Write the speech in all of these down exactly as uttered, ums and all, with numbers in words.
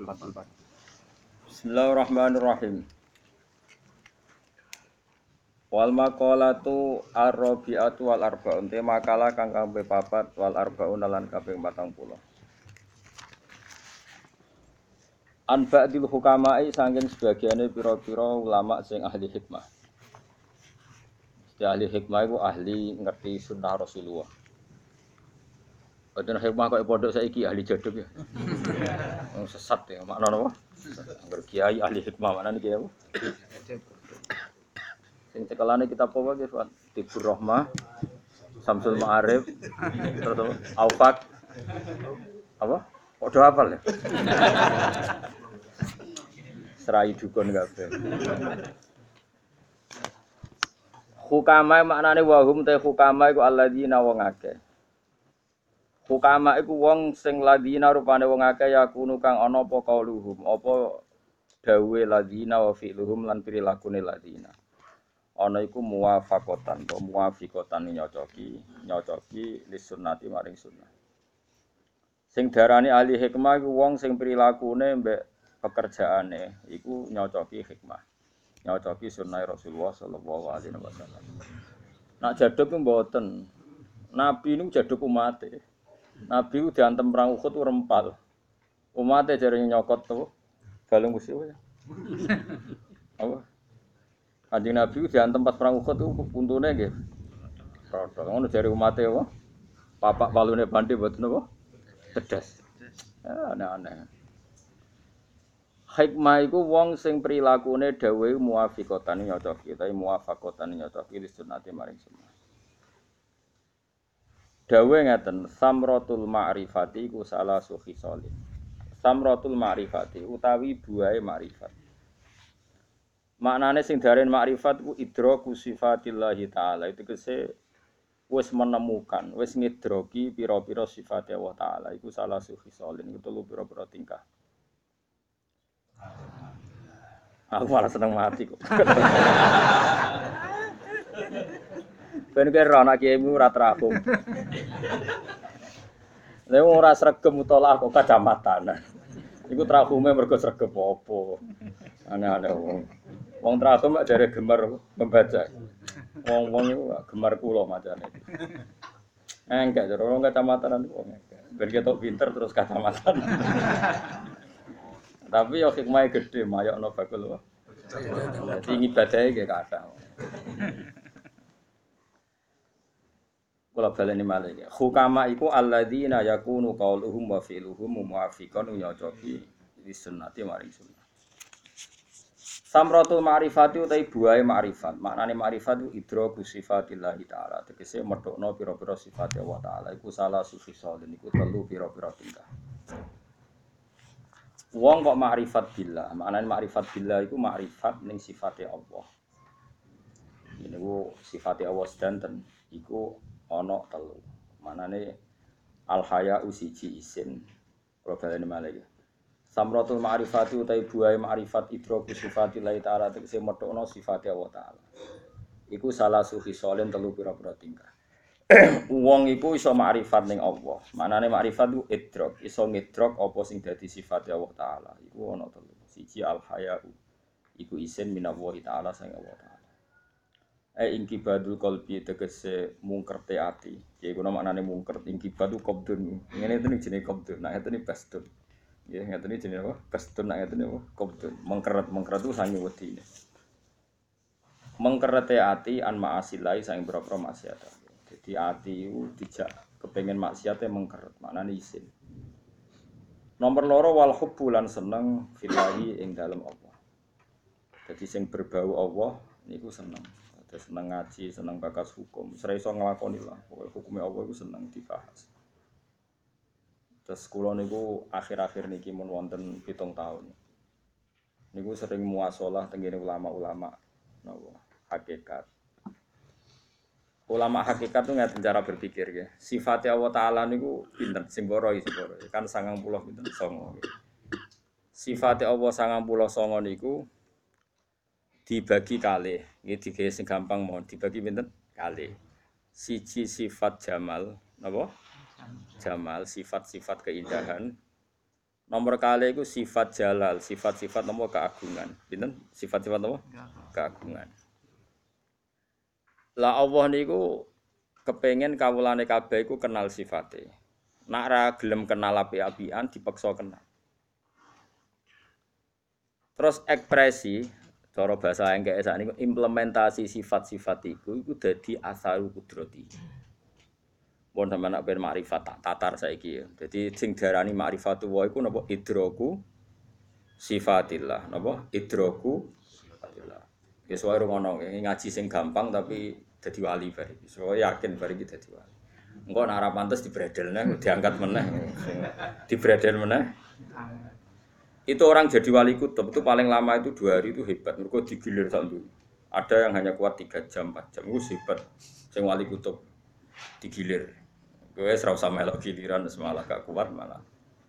Fathul Bari. Bismillahirrahmanirrahim. Wal maqalatu ar-rabi'atu wal arba'un. Te makalah kang kaping papat wal arba'un lan kaping patang puluh. An ba'dil hukama'i saking sebagiane pira-pira ulama sing ahli hikmah. Ahli hikmah iku ahli ngerti sunnah Rasulullah. Boten hikmah kok pondok saiki ahli jaduk ya. Wong sesat ya, makna napa? Angger kiai ahli hikmah maknane kiai apa? Sing cekelane kitab apa ki, Pak? Tibur Rahmah, Samsul Ma'arif, terus apa? Aufak. Apa? Padha hafal ya? Serai dukun kabeh. Hukama maknane wahum te hukama iku alladzina wong akeh. Hukama iku wong sing ladina rupane wong akeh yakunu kang ana apa kauluhum, apa dawe ladina wa fi'luhum lan prilakune ladina. Ana iku muwafaqatan, to muwafiqatan nyocoki, nyocoki lis sunnati maring sunnah. Sing darani ahli hikmah iku wong sing prilakune mbek pekerjaane iku nyocoki hikmah. Nyocoki sunnah Rasulullah sallallahu alaihi wasallam. Nak jaduk ku mboten. Nabi niku jaduk umate. Nabi ku diantem perang Uhud ku rempal. Umate jare nyokot to balung musuh ya. Apa? Kanjeng Nabi ku diantem pas perang Uhud ku puntune nggih. Rodol ngono jare umate apa? Papak palune bandi mboten apa? Pedas. Ya aneh-aneh. Hikmah iku wong sing prilakune dawuhe muwafiqatan nyocoki, tapi muwafaqatan nyocoki li sunnati maring sunnah. Dawuhe ngaten, samratul ma'rifati iku salah suhi solih. Samratul ma'rifati utawi buahe ma'rifat. Maknane sing daren ma'rifat ku idraku sifatillahi taala. Itu kese wis menemukan, wis ngidroki pira-pira sifate Allah taala. Iku salah suhi solih, iku telu pira-pira tingkah. Aku malah seneng mati kok. Ben kira anak kiaimu ora terakum. Lha wong ora sregep mutolaah kok kacamatan. Iku trakume mergo sregep apa. Aneh-aneh wong. Wong trakum mek jare gemar membaca. Wong-wong iku gemar kula macane. Enggak jare wong kacamatan wong enggak. Ben ketok pinter terus kacamatan. Tapi yo hikmahe gedhe mayokno bakul wae. Dadi ngibadahe nggih kathah. Kula baleni malih iki. Hukama iku alladzina yakunu qauluhum wa fi'luhum muwafiqan nyocoki li sunnati maring sunnah. Samratul ma'rifati utai buahe ma'rifat. Maknane ma'rifat iku idraku sifatillah taala. Tegese medhokno pira-pira sifat Allah taala iku salah sufi salin iku telu pira-pira tingkah. Wong kok ma'rifat billah. Maknane ma'rifat billah iku ma'rifat ning sifate Allah. Niku sifate Allah sedanten iku ana telu. Manane al haya'u siji isin. Kula baleni malih. Samratul ma'rifati utai buahe ma'rifat idraku sifatillahi ta'ala tegese metokno sifate Allah taala. Iku salah suhi solen telu pira-pira tingkah. Wong iku iso ma'rifat ning Allah. Manane ma'rifat ku idrak, iso ngidrak apa sing dadi sifate Allah taala. Iku ana telu. Siji al haya'u. Iku isin minallahi taala sang Allah taala. Eh ingkibadul qalbi tegese mungkerte ati. Ya iku maknane mungker ingkibadu qabdun. Ngene iki jenenge qabdun. Nah ngene bastun. Ya ngene iki jenenge apa? Bastun nah ngene apa? Qabdun. Mengkeret mengkeret itu sange wedine. Mengkerete ati an ma'asilai sang boro-boro maksiat. Jadi ati itu dijak kepengen maksiate mengkeret. Maknane isin. Nomor loro wal hubbu lan seneng fillahi ing dalem Allah. Jadi sing berbau Allah niku seneng. Terus seneng ngaji, seneng bakas hukum. Sira iso nglakoni lah. Pokoke hukume Allah iku seneng dibahas. Terus kula niku akhir-akhir niki mun wonten pitung taun. Niku sering muasalah tengene ulama-ulama napa hakikat. Ulama hakikat itu ngaten cara berpikir ya. Sifate Allah taala niku pinten sing boro isi boro. Kan sangang puluh pinten songo. Sifate Allah sangang puluh songo niku dibagi kalih, nggih digawe sing gampang mohon dibagi pinten? Kalih. Siji sifat jamal, napa? Jamal, sifat-sifat keindahan. Nomor kali iku sifat jalal, sifat-sifat napa keagungan. Pinten? Sifat-sifat napa? Keagungan. Lah Allah niku kepengin kawulane kabeh iku kenal sifate. Nak ra gelem kenal api-apian dipaksa kenal. Terus ekspresi cara bahasa engke sakniki implementasi sifat-sifat iku iku dadi asarul qudrati. Pun sampeyan nak ben makrifat tak tatar saiki ya. Dadi sing diarani makrifatu wa iku napa idraku sifatillah, napa idraku sifatillah. Ya suwe ngono ngaji sing gampang tapi dadi wali bariki. Suwe yakin bariki dadi wali. Engko nek ora pantes dibredelne diangkat meneh. Dibredel meneh. Itu orang jadi wali kutub itu paling lama itu dua hari itu hebat. Mergo digilir satu. Ada yang hanya kuat tiga jam, empat jam. Itu hebat. Sing wali kutub digilir. Gue serau sama elok giliran semalah gak kuat malah.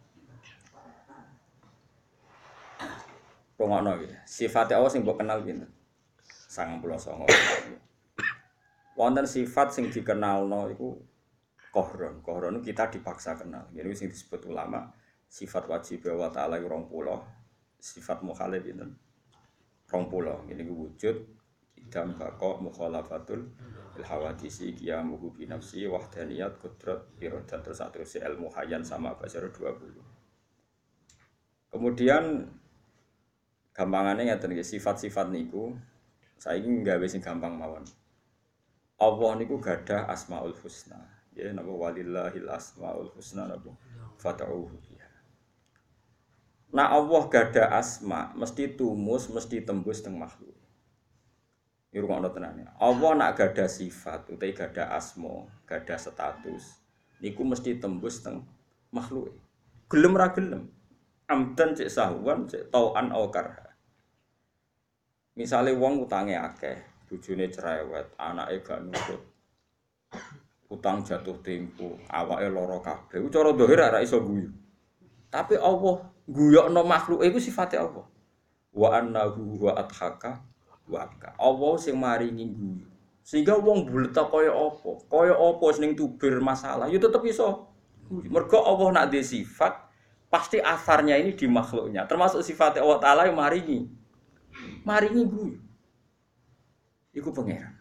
Pengokno iki. Sifat Allah sing mbok kenal pinten? sembilan puluh sembilan. Wonten sifat sing dikenalno iku kohron. Kohron kita dipaksa kenal. Jadi sing disebut ulama sifat wajib wa ta'ala rong puluh. Sifat mukhalif pinten? rong puluh. Ini wujud idam baqa mukhalafatul hawadisi qiyamuhu bi nafsi wahdaniyat qudrat iradat terus terus ilmu hayyan sama basar dua puluh. Kemudian gampangane ngaten nggih sifat-sifat niku saiki nggawe sing gampang mawon. Allah niku gadah asmaul husna. Ya napa walillahil asmaul husna napa fata'uhu biha. Nah Allah gadah asma mesti tumus mesti tembus teng makhluk. Iku ngono tenane. Allah nak gadah sifat utawa gadah asma, gadah status, niku mesti tembus teng makhluk. Gelem ra gelem. Amdan cek sahwan, cek tauan au karha. Misale wong utange akeh, bojone cerewet, anake gak nurut. Utang jatuh tempo, awake lara kabeh. Ku cara zahir ora iso guyu. Tapi Allah guyokno makhluk iku sifate Allah. Wa annahu wa adhaka waka. Allah sing maringi guyu. Sehingga wong bulet kaya apa? Kaya apa sing tubir masalah, ya tetep iso. Mergo Allah nak dhe sifat, pasti asarnya ini di makhluknya. Termasuk sifat Allah Taala yang maringi. Maringi guyu. Iku pangeran.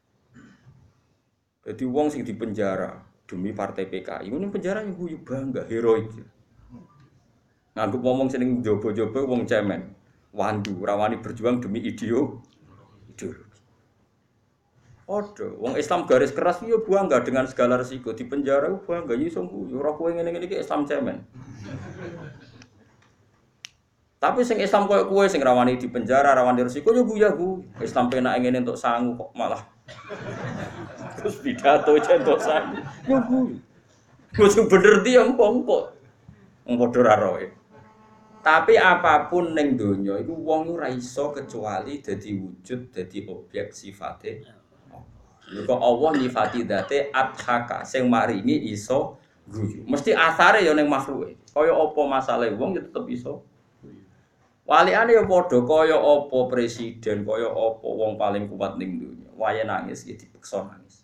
Jadi wong sing dipenjara demi partai P K I, ini penjara yang guyu bangga, heroik. Nganggep ngomong sing jobo-jobo wong cemen. Wandu rawani berjuang demi ideo. Ideologi. Odo, wong Islam garis keras yo bangga dengan segala resiko di penjara bangga yo iso guyu ora kowe ngene-ngene iki Islam cemen. Tapi sing Islam koyo kowe sing rawani di penjara, rawani resiko yo guyu aku. Islam penak ngene entuk sangu kok malah. Terus pidato entuk sangu. Yo guyu. Wis bener di empong kok. Wong padha ra roe. Tapi apapun ning donya iku wong ora iso kecuali dadi wujud, dadi objek sifate. Lha kok Allah nyifati dzate adhaka sing maringi iso guyu. Mesti asare ya ning makhluke. Kaya apa masalahe wong ya tetep iso guyu. Waliane ya padha kaya apa presiden, kaya apa wong paling kuat ning donya. Wayahe nangis ya dipeksa nangis.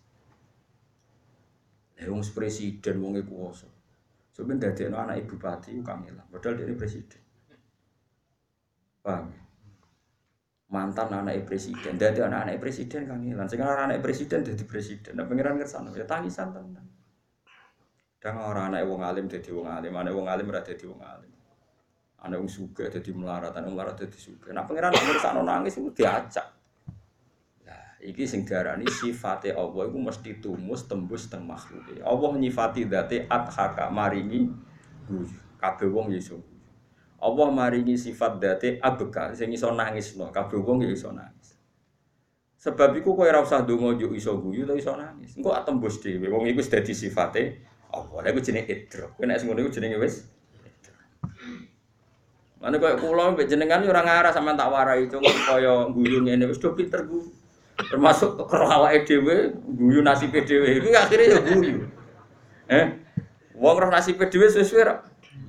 Lah wong presiden wong e kuwasa. Sampe dadekno anak ibu bupati ku kangelan. Padahal dene presiden. Paham? Mantan anak presiden, dadi anak-anak presiden kangelan. Sing ora anak presiden dadi presiden. Nek pengiran kersane ya tangisan tenan. Dan ora anak wong alim dadi wong alim, anak wong alim ora dadi wong alim. Anak wong sugih dadi melarat, anak melarat dadi sugih. Nek pengiran kersane nangis iku diacak. Nah, iki sing diarani sifate Allah iku mesti tumus tembus teng makhluke. Allah nyifati dzate adhaka maringi kabeh wong ya iso. Allah maringi sifat dzate abka sing iso nangisno, kabeh wong ya iso nangis. Sebab iku kowe ora usah ndonga yo iso guyu ta iso nangis. Engko atembus dhewe. Wong iku wis dadi sifate Allah. Lha iku jenenge idrak. Kowe nek sing ngono iku jenenge wis idrak. Mane koyo kula mbek jenengan yo ora ngarah sampean tak warai cung kaya guyu ngene wis do pinter guyu. Termasuk karo awake dhewe guyu nasibe dhewe. Iku akhire yo guyu. Eh? Wong roh nasibe dhewe suwe-suwe ra.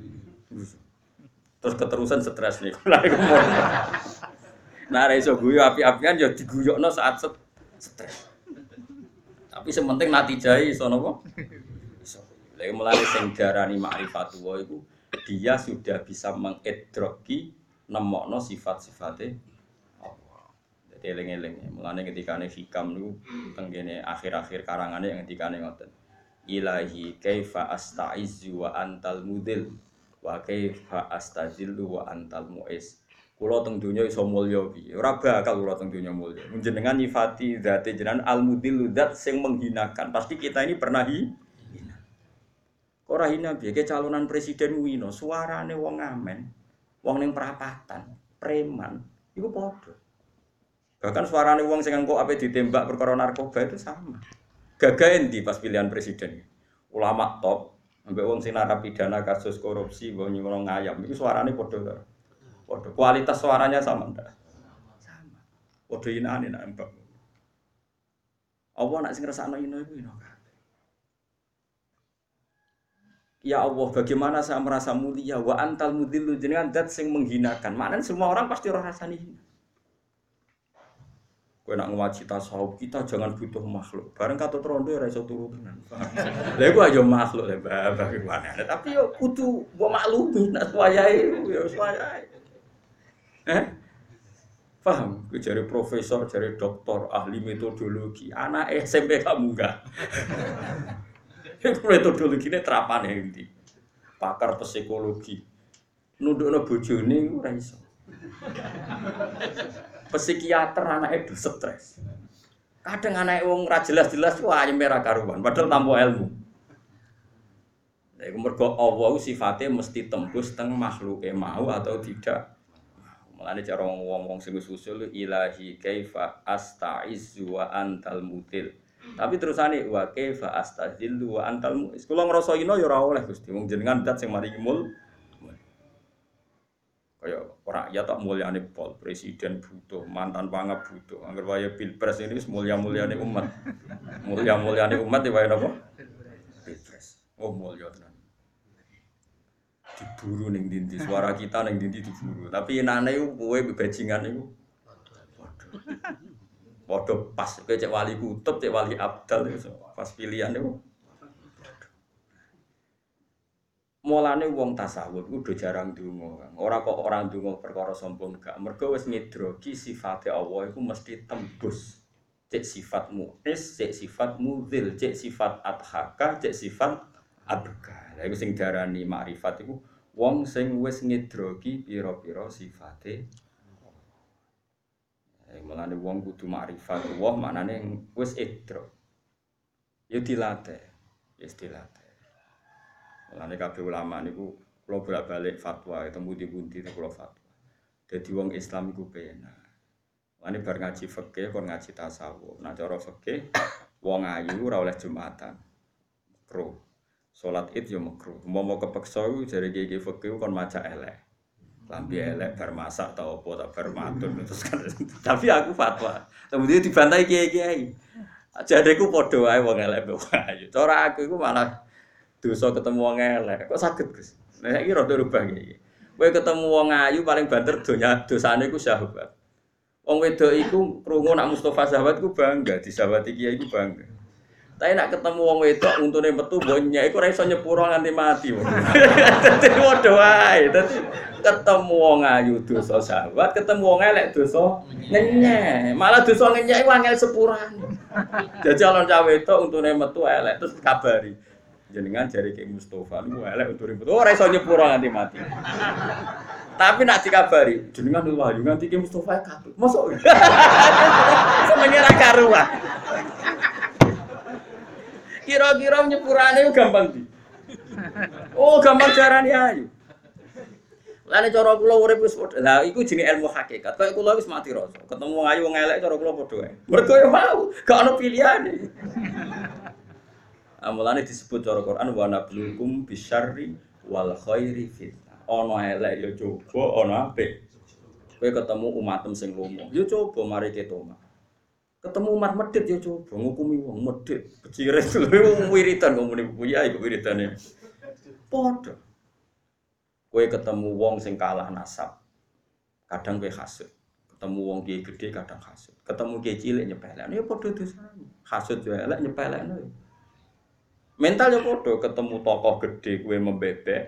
Terus keterusan stres nih. Nah, ra iso guyu api-apian ya diguyokno saat stres. Tapi sementing natijai iso napa? Iso. Lha mulane sing diarani ma'rifatullah iku dia sudah bisa mengedroki nemokno sifat-sifatnya Allah. Jadi eling-eling. Mulane ketikane hikam niku tenggene akhir-akhir karangane yang ketikane ngoten. Ilahi kaifa astaizu wa antal mudil wa kaifa astazillu wa antal muiz. Kula teng donya iso mulya piye? Ora bakal kula teng donya mulya. Jenengan nyifati zate jenengan al-mudil zat sing menghinakan. Pasti kita ini pernah hina. Ora hina piye ke calonan presiden wino, suarane wong ngamen, wong ning perapatan, preman, iku padha. Bahkan suarane wong sing engko ape ditembak perkara narkoba itu sama. Gagah endi pas pilihan presiden. Ulama top, ambek wong sing narapidana kasus korupsi, wong nyolong ayam, iku suarane padha. Padha. Kualitas suaranya sama ndak? Sama. Padha inane nak mbak. Apa nak sing ngrasakno ino iku ino kabeh. Ya Allah, bagaimana saya merasa mulia wa antal mudhillu jenengan zat sing menghinakan. Maknanya semua orang pasti ora rasani hina. Kowe nak ngaji tasawuf kita jangan butuh makhluk. Bareng katut rondo ora iso turu tenan. Lha iku aja makhluk lha bagaimana. Tapi yo kudu mbok maklumi nak wayahe yo wayahe. Eh? Paham? Ku jare profesor, jare doktor, ahli metodologi. Anak S M P kamu enggak. Iku metodologine terapane endi? Pakar psikologi. Nundukno bojone ora iso. Psikiater anake do stres. Kadang anake wong ora jelas-jelas wah ayem merah karuan, padahal tanpa ilmu. Lha iku mergo Allah sifate mesti tembus teng makhluke mau atau tidak. Mulane cara wong-wong sing usul ilahi kaifa astaizu wa antal mutil. Tapi terusane wa kaifa astazillu wa antal muiz. Kula ngrasa ina ya ora oleh Gusti. Wong jenengan zat sing maringi mul. Kaya ora ya tak mulyane pol, presiden butuh, mantan pangap butuh. Angger wae pilpres ini wis mulya-mulyane umat. Mulya-mulyane umat ya wae napa? Pilpres. Oh mulya tenan. Diburu ning ndi suara kita ning ndi diburu. Tapi enane ku kowe bebajingan iku. Waduh. Padha pas kowe cek wali kutub, cek wali abdal pas pilihan niku. Mulane wong tasawuf kudu jarang ndonga. Ora kok ora ndonga perkara sombong gak. Mergo wis ngidroki sifate Allah iku mesti tembus. Cek sifat mu'is, cek sifat mudzil, cek sifat adhaka, cek sifat abka. Lha iku sing diarani makrifat iku wong sing wis ngidroki pira-pira sifate. Eh mulane wong kudu makrifat Allah maknane wis idrok. Ya dilatih, wis dilatih. Mulane kabeh ulama niku kula bolak-balik fatwa ketemu di pundi kula fatwa. Dadi wong Islam iku penak. Mulane bar ngaji fikih kon ngaji tasawuf. Nah cara fikih wong ayu ora oleh Jumatan. Makruh. Salat Id yo makruh. Momo kepeksa iku jare iki fikih kon maca elek. Lambi elek bar masak ta apa ta bar matun terus kan. Tapi aku fatwa. Kemudian dibantai kiai-kiai. Jareku padha wae wong elek wong ayu. Cara aku iku malah dosa ketemu wong elek. Kok saged, Gus? Nek iki rada rubah iki. Kowe ketemu wong ayu paling banter donya dosane iku syahwat. Wong wedok iku krungu nak Mustofa sahabat iku bangga, disawati kiai iku bangga. Tapi nak ketemu wong wedok untune metu bonyak iku ora iso nyepuro nganti mati. Dadi padha wae. Dadi ketemu wong ayu dosa sahabat, ketemu wong elek dosa ngenyek. Malah dosa ngenyek iku angel sepurane. Dadi alon cah wedok untune metu elek terus kabari. Jenengan jari Ki Mustofa niku elek untune metu ora iso nyepuro nganti mati. Tapi nak dikabari, jenengan wahyu nganti Ki Mustofa katut. Mosok. Senenge ra karuan. Kira-kira nyepurane gampang di. Oh, gampang carane ayu. Lane cara kula urip wis padha. Lah iku jenenge ilmu hakikat. Kaya kula wis mati rasa. Ketemu wong ayu wong elek cara kula padha wae. Mergo yo mau, gak ono pilihane. Amulane disebut cara Quran wa nablukum bisyarri wal khairi fitnah. Ono elek yo coba, ono apik. Kowe ketemu umatem sing lomo, yo coba mari ketoma. Ketemu umat medhit ya coba ngukumi wong medhit, becire wong wiridan kok muni buya iku wiridane. Padha. Kowe ketemu wong sing kalah nasab. Kadang kowe hasud. Ketemu wong kiai gedhe kadang hasud. Ketemu kiai cilik nyepelekno ya padha dosane. Hasud yo elek nyepelekno. Mental ya padha ketemu tokoh gedhe kowe membebek.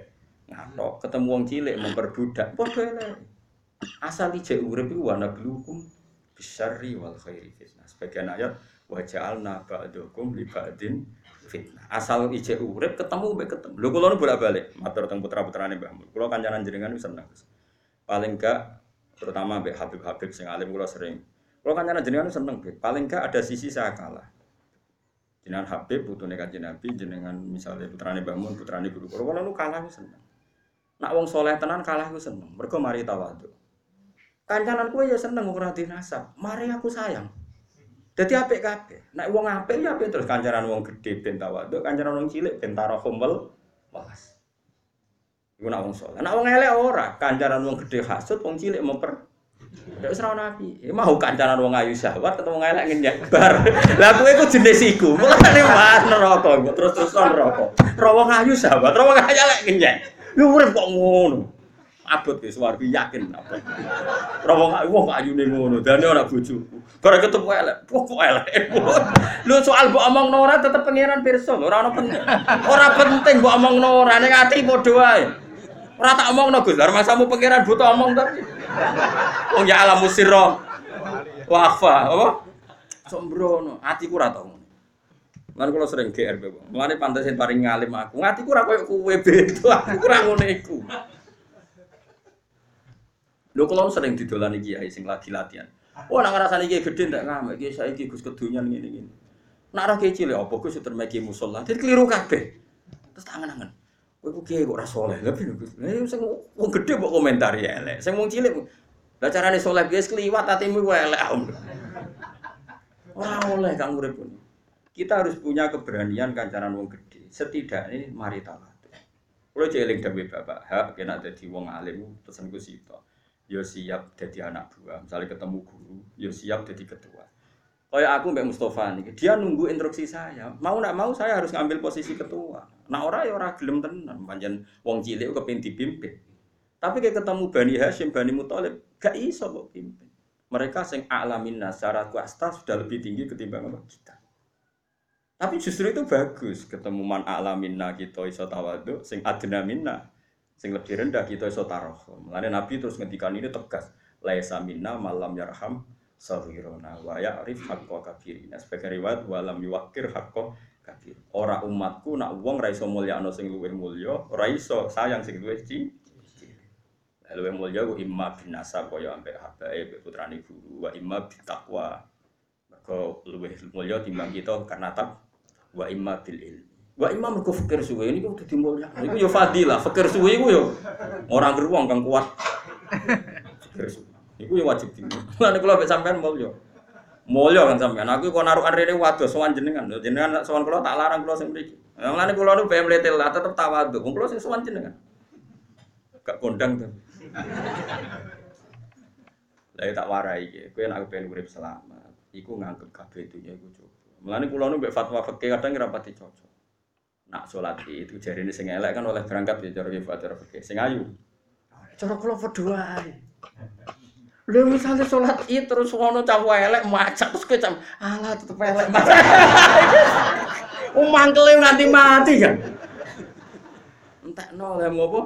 ngatok, ketemu wong cilik memperbudak, padha elek. Asal ijek urip iku ana blukum bisyarri wal khairi fitnah. Sebagian ayat wa ja'alna ba'dakum li ba'din fitnah. Asal ijek urip ketemu mbek ketemu. Lho kula nu bolak-balik matur teng putra-putrane Mbah Mun. Kula kancanan jenengan seneng. Paling gak terutama mbek Habib-habib sing alim kula sering. Kula kancanan jenengan seneng, paling gak ada sisi saya kalah. Jenengan Habib putune Kanjeng Nabi, jenengan misalnya putrane Mbah Mun, putrane guru kula, kula nu kalah seneng. Nak wong saleh tenan kalah ku seneng. Mergo mari tawadhu. Kancanan kowe ya seneng ora dinasab. Mari aku sayang. Dadi apik kabeh. Nek wong apik ya apik terus kancanan wong gedhe ben tawadhu, kancanan wong cilik ben tarahum welas. Iku nak wong saleh. Nak wong elek ora, kancanan wong gedhe hasud, wong cilik memper. Ya wis ora nabi. Mau kancanan wong ayu syahwat atau wong elek ngenyek bar. Lah kowe iku jenis iku. Mulane mas neraka terus-terus neraka. Ro wong ayu syahwat, ro wong elek ngenyek. Lu urip kok ngono. Abot wis wargi yakin apa. Ora wong wong ayune ngono, dane ora bojoku. Gara ketemu elek, kok elek. Lu soal mbok omongno ora tetep pangeran pirsa, ora ono penting. Ora penting mbok omongno ora ning ati padha wae. Ora tak omongno Gus, lha masamu pangeran butuh omong tapi. Wong ya alam musirra. Wafa, apa? Sombrono, atiku ora tau. Lan kula sering G R Bang. Mulane pantes paring ngalim aku. Atiku ora koyo kowe beda, aku ora ngono iku. Lho kula sering didolani kiai sing lagi latihan. Oh nek ngrasani kiai gedhe ndak ngamek kiai saiki Gus kedunyan ngene-ngene. Nek ora kiai cilik apa Gus termeki musala. Dadi kliru kabeh. Terus tangan-tangan. Kowe ku kiai kok ora saleh. Lha piye Gus? Lah sing wong gedhe mbok komentari elek. Sing wong cilik lah carane saleh piye kliwat atimu ku elek. Ora oleh kang urip. Kita harus punya keberanian kancanan wong gedhe. Setidaknya mari tawadhu. Kulo jeling dawuh Bapak, hak kena dadi wong alim pesenku sito. Yo siap jadi anak buah, misalnya ketemu guru, yo siap jadi ketua. Kayak aku Mbak Mustafa nih, dia nunggu instruksi saya. Mau nak mau saya harus ngambil posisi ketua. Nah ora ya ora gelem tenan, pancen wong cilik kepengin dipimpin. Tapi kayak ketemu Bani Hashim, Bani Muthalib, gak iso kok pimpin. Mereka sing a'lamin nas secara kuasta sudah lebih tinggi ketimbang kita. Tapi justru itu bagus, ketemu man a'lamin na kita iso tawadhu, sing adna minna. Sing lebih rendah kita iso tarahum. Mulane Nabi terus ngendikan ini tegas, laisa minna malam yarham saghirana wa ya'rif haqqa kabirina. Sebagai riwayat walam yuwakir haqqa kabir. Ora umatku nak wong ra iso mulyakno sing luwih mulya, ora iso sayang sing luwih cilik. Luwih mulya ku imma bin nasab kaya ambek habae putrane guru wa imma bi taqwa. Mergo luwih mulya timbang kita karena tak wa imma bil ilmi. Wa imam mergo fikir suwe niku kudu dimulya. Iku yo fadilah, fikir suwe iku yo ora geruang kang kuat. Fikir suwe. Iku yo wajib dimulya. Lan kula mek sampean mulya. Mulya kan sampean. Aku kok narukan rene wados sowan jenengan. Jenengan sowan kula tak larang kula sing mriki. Lan kula nu bae mletel lah tetep tawadhu. Wong kula sing sowan jenengan. Gak kondang to. Lah tak warai iki. Kowe nek pengen urip selamat, iku nganggep kabeh dunya iku cukup. Mulane kula nu mek fatwa fikih kadang ora pati cocok. Nak sholat itu jarine sing elek kan oleh berangkat ya cara ibadah fikih. Sing ayu. Cara kula padha wae. Lha misale sholat itu terus ngono cah elek macak terus kowe cam alah tetep elek. Wong mangkele nganti mati kan. Entekno lha ngopo?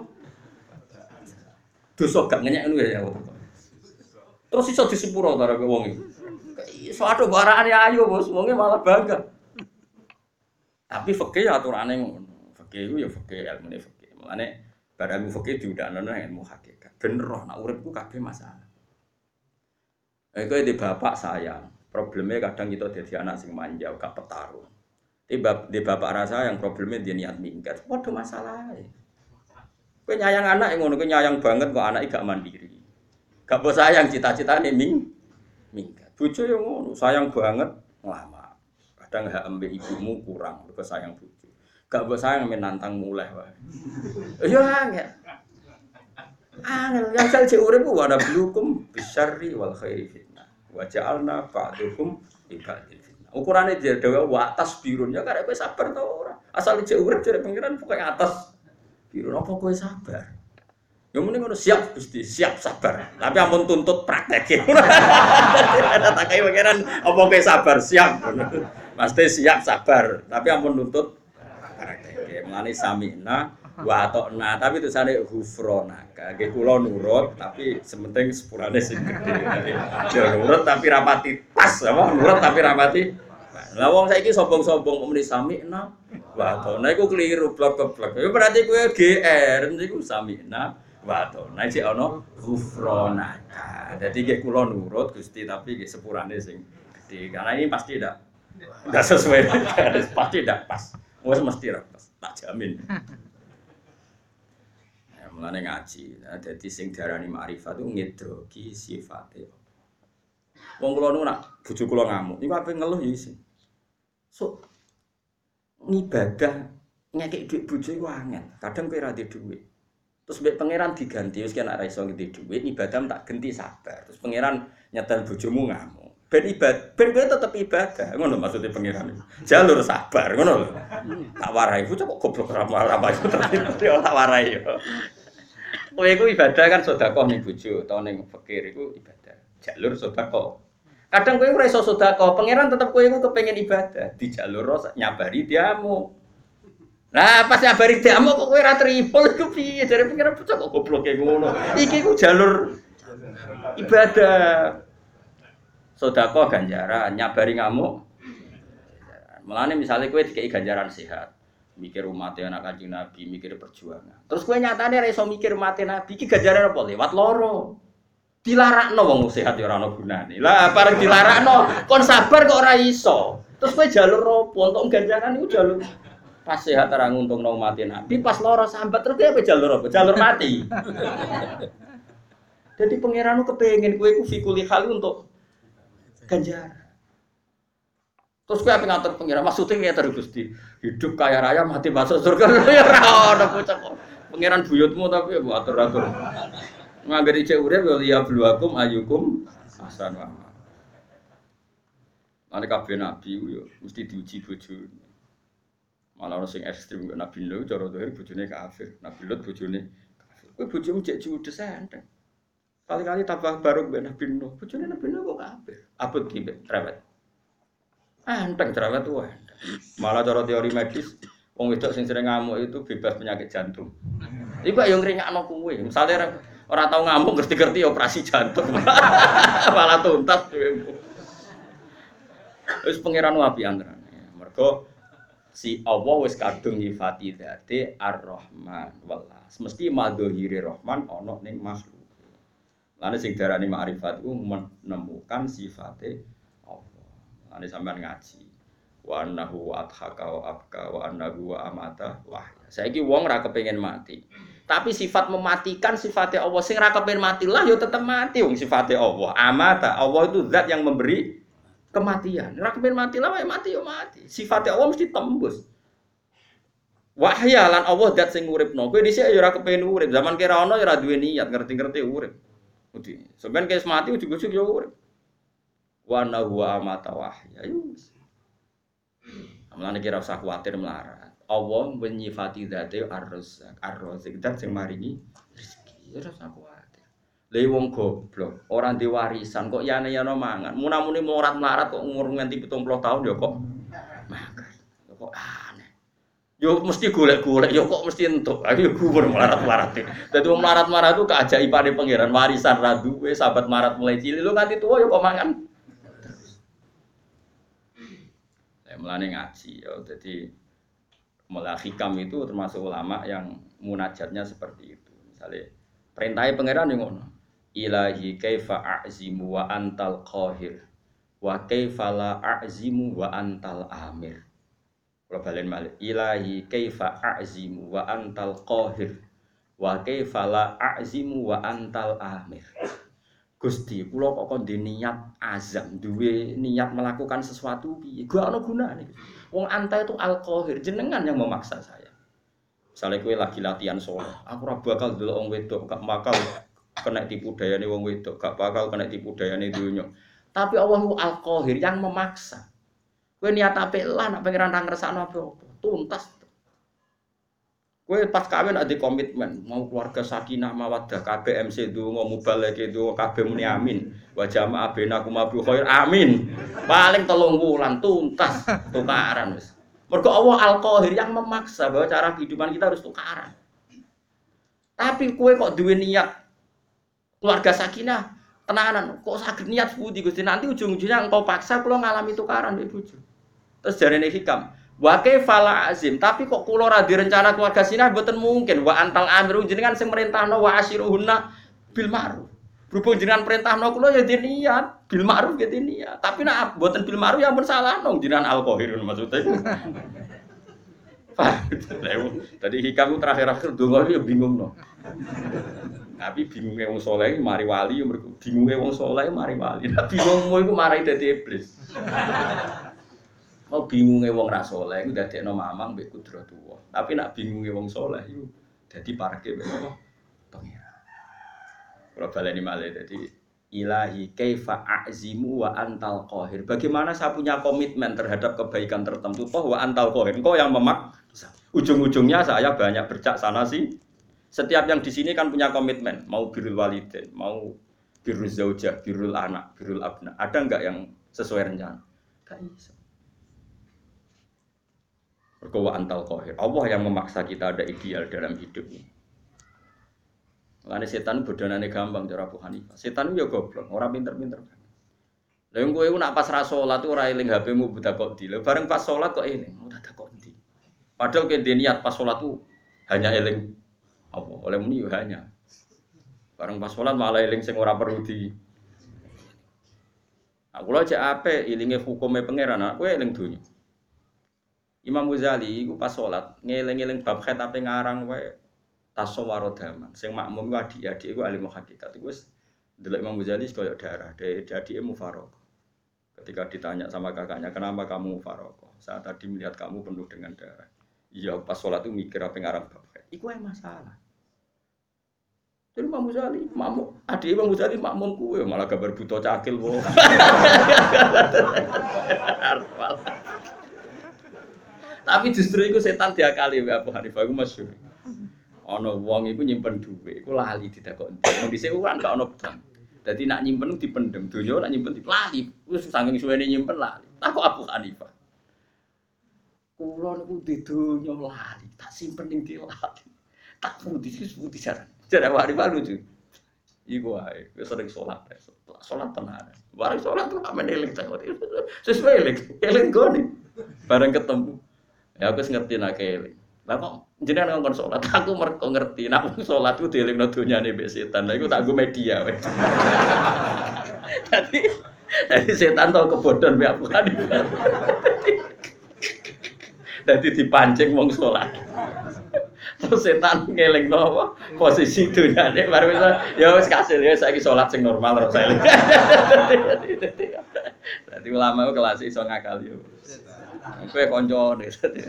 Dosa gak ngenyek ngono ya. Terus iso disepuro karo wong iki. Iso ado barane ayu bos, wonge malah bangga. Tapi fikih aturane ngono. Fikih iku ya fikih ilmune fikih. Mulane barang fikih diundakno nang ilmu hakikat. Ben roh nek uripku kabeh masalah. Eh kowe di bapak sayang. Problemnya kadang kita dadi anak sing manja, gak petarung. Di bab di bapak rasa yang problemnya dia niat minggat. Padha masalahe. Kowe nyayang anak ngono, kowe nyayang banget kok anake gak mandiri. Gak mbok sayang cita-citane ming minggat. Bojo yo ngono, sayang banget lama. Kadang hak ambek ibumu kurang, mergo sayang bojo. Gak mbok sayang men nantang mulai wae. Ya angel. Angel yang sel urip ku ana blukum bisyarri wal khairi fitnah. Wa ja'alna ba'dukum li ba'dil fitnah. Ukurane dhewe wa atas birun ya karek kowe sabar to ora. Asal jek urip jare pengiran pokoke atas birun apa kowe sabar. Ya mending ngono siap Gusti, siap sabar. Tapi ampun tuntut prakteke. Ada tak kaya pengiran apa kowe sabar, siap. Pasti siap sabar, tapi ampun nuntut praktek. Mulane samina wa atokna tapi tulisane ghufronaka. Nggih kula nurut tapi sementing sepurane sing gedhe. Jadi nurut tapi rapati pas apa nurut tapi rapati. Lah wong saiki sombong-sombong muni samina wa atokna iku keliru blok-blok. Ya berarti kowe G R niku samina wa atokna iki ana ghufronaka. Dadi nggih kula nurut Gusti tapi nggih sepurane sing gedhe. Karena ini pasti ndak ndak sesuai pasti ndak pas. Wes mesti ra pas, tak jamin. Ya mulane ngaji. Nah, dadi sing diarani makrifat itu ngedroki sifate. Wong kula nu nak bojo kula ngamuk, niku ape ngeluh ya isin. So ngibadah ngekek dhuwit bojo iku angel. Kadang kowe ra ndek dhuwit. Terus mbek pangeran diganti wis kena ra iso ngenti dhuwit, ibadah tak genti sabar. Terus pangeran nyetel bojomu ngamuk. Ben ibadah, ben kowe tetep ibadah. Ngono maksudnya pangeran iki. Jalur sabar, ngono lho. Tak warai bocah kok goblok ra marah itu terus tak warai yo. Kowe iku ibadah kan sedekah ning bojo utawa ning fakir iku ibadah. Jalur sedekah. Kadang kowe ora iso sedekah, pangeran tetep kowe iku kepengin ibadah, di jalur nyabari diamu. Nah, pas nyabari diamu kok kowe ora tripol iku piye? Jare pangeran bocah kok goblok ngono. Iki ku jalur ibadah. Sedekah ganjaran, nyabari ngamuk. Mulane misalnya kowe dikei ganjaran sehat, mikir umat anak Kanjeng Nabi, mikir perjuangan. Terus kowe nyatane ora iso mikir umat Nabi, iki ganjaran apa lewat loro. Dilarakno wong sehat ya ora ono gunane. Lah bareng dilarakno, kon sabar kok ora iso. Terus kowe jalur opo? Untuk ganjaran iku jalur pas sehat ora nguntungno umat Nabi, pas loro sambat terus kowe jalur apa? Jalur mati. Jadi pangeran ku kepengin kowe iku fikuli hal untuk ganjaran. Terus kowe ape ngatur pengira? Maksudnya ngene terus Gusti. Hidup kaya raya mati masuk surga. Ya ora ono bocah kok. Pangeran buyutmu tapi ya mbok atur-atur. Ngangger ijek urip ya bluakum ayukum ahsan wa amal. Ane kabeh nabi yo mesti diuji bojone. Malah ono sing ekstrem kok Nabi Nuh cara dohir bojone kafir. Nabi Lut bojone kafir. Kowe bojomu cek judes enteng. Kali-kali tambah baru mbek Nabi Nuh. Bojone Nabi Nuh kok kafir. Abot ki mbek cerewet. Enteng cerewet tuh. Malah cara teori medis, wong wedok sing sering ngamuk itu bebas penyakit jantung. Iku yo ngringakno kowe. Misale ora tau ngamuk ngerti-ngerti operasi jantung. Malah tuntas dhewe. Wis pangeran apian terane. Mergo si Allah wis kadung nyifati dzate Ar-Rahman wallah. Mesti madhahire Rahman ana ning makhluk. Lane sing diarani makrifat iku menemukan sifate Allah. Lane sampean ngaji. Wa annahu adhaka wa abka wa annahu wa amata wah. Saiki wong ora kepengin mati. Tapi sifat mematikan sifatnya Allah sing ra kepengin mati lah ya tetep mati wong sifatnya Allah. Amata Allah itu zat yang memberi kematian. Ra kepengin mati lah ya mati ya mati. Sifatnya Allah mesti tembus. Wahya lan Allah zat sing uripno. Kowe dhisik ya ora kepengin urip. Zaman kira ana ya ora duwe niat ngerti-ngerti urip. Mesti. Sampeyan kes mati ujug-ujug ya urip. Wa annahu wa amata wahya. Mulane kira usah kuwatir melarat. Allah menyifati dzate ar-razzaq, ar-razzaq zat sing maringi rezeki. Ora usah kuwatir. Lha wong goblok, ora ndek warisan kok yane-yane mangan. Munamuni melarat-melarat kok umur nganti pitung puluh tahun ya kok makan. Kok aneh. Yo mesti golek-golek, yo kok mesti entuk. Ayo gugur melarat-melarat. Dadi wong melarat-melarat itu keajaibane pangeran warisan ra duwe, sahabat melarat mulai cilik lho nganti tuwa yo kok mangan. Mulane ngaji ya, jadi mulai hikam itu termasuk ulama yang munajatnya seperti itu. Misalnya perintahnya pangeran yang ngono. Ilahi kaifa a'zimu wa antal qahir wa kaifa la a'zimu wa antal amir. Kalau balen malih ilahi kaifa a'zimu wa antal qahir wa kaifa la a'zimu wa antal amir. Gusti, kula kok kon niat azam, duwe niat melakukan sesuatu piye? Gak ono gunane. Wong anta itu al-qahir, jenengan yang memaksa saya. Misale kowe lagi latihan saleh, aku ora bakal delok wong wedok, gak bakal kena tipu dayane wong wedok, gak bakal kena tipu dayane donya. Tapi Allah al-qahir yang memaksa. Kowe niat apik lah nek pengiran ra ngersakno apa-apa, tuntas. Kowe pas kawin ada komitmen mau keluarga sakinah mawaddah kabeh M C donga mubaleke donga kabeh muni amin wa jama'a bainakum bi khair amin paling telung wulan tuntas tukaran wis mergo Allah al-qahir yang memaksa bahwa cara kehidupan kita harus tukaran Tapi kowe kok duwe niat keluarga sakinah, tenanan, kok saged niat budi Gusti nanti ujung-ujungnya engkau paksa kula ngalami tukaran mbek bojo. Terus jarene hikam, wa kaifala azim, tapi kok kula ra direncana keluarga sinah mboten mungkin. Wa antal amiru jenengan sing merintahno wa asyiruhunna bil ma'ruf. Berhubung jenengan perintahno kula ya niat bil ma'ruf ya niat. Tapi nek mboten bil ma'ruf ya ampun salah nang jenengan alqahirun maksudnya. Pak, tadi hikam terakhir-akhir donga ya bingung no. Tapi bingungnya wong soleh mari wali, bingungnya wong soleh mari wali. Nah bingungmu itu marai dadi iblis. Mau bingungnya wong ra soleh itu dadekno mamang mbek kudratullah. Tapi nak bingungnya wong soleh itu dadi parke mbek apa? Pengira. Kalau baleni malih dadi ilahi kaifa a'zimu wa antal qahir. Bagaimana saya punya komitmen terhadap kebaikan tertentu toh wa antal qahir. Engkau yang memaksa. Ujung-ujungnya saya banyak bercak sana sih. Setiap yang di sini kan punya komitmen, mau birrul walidain, mau birrul zaujah, birrul anak, birrul abna. Ada enggak yang sesuai rencana? Enggak bisa. Berkuwa antal qahir. Allah yang memaksa kita ada ideal dalam hidup ini. Makanya setan bodonane gampang cara Abu Hanifah. Setan yo goblok, ora pinter-pinter. Lah wong kowe nak pas ra salat ora eling H P-mu buta kok di. Lah bareng pas salat kok eling, ora tak kok di. Padahal ke niat pas salat tuh hanya eling apa oleh muni yo hanya. Bareng pas salat malah eling sing ora perlu di. Aku lho cek apik elinge hukume pangeran, aku eling donya. Imam Ghazali iku pas salat ngeling-eling bab khitabe ngarang wae tasawwur daman. Sing makmum iku adik-adik iku alim hakikat. Iku wis ndelok Imam Ghazali koyo darah, adike mufaraqah. Ketika ditanya sama kakaknya, "Kenapa kamu mufaraqah?" Saat tadi melihat kamu penuh dengan darah. Iya, pas salat itu mikir apa ngarang bab. Iku yang masalah. Jadi Imam Ghazali, makmum, adik Imam Ghazali makmum kuwe malah gambar buta cakil wo. Tapi justru itu setan diakali wae Abu Hanifah iku masyhur. Ana wong iku nyimpen dhuwit, iku lali didakoni. Wong dhisik kan gak ono bank. Dadi nak nyimpen dipendem, donya nak nyimpen lali. Wis saking suwene nyimpen lali. Tak kok Abu Hanifah. Kula niku di donya lali, tak simpen ning ndi lali. Tak putih wis putih jaran. Jare wari lucu. Iku wae, wis sering salat. Salat tenan. Bareng salat kok meneling ta. Sesuai eling, eling gone. Bareng ketemu. Ya aku ngerti nek eling. Lah kok jenengan ngongkon salat, aku mergo ngerti nek wong salat ku dielingno donyane mbek setan. Lah iku tak go media wis. Dadi dadi setan tau kebodhon mbek aku kan. Dadi dipancing wong salat. Terus setan ngelingno apa? Posisi donyane baru wis ya wis kasil ya saiki salat sing normal terus eling. Dadi ulama ku kelas iso ngakal yo. Kowe kancane.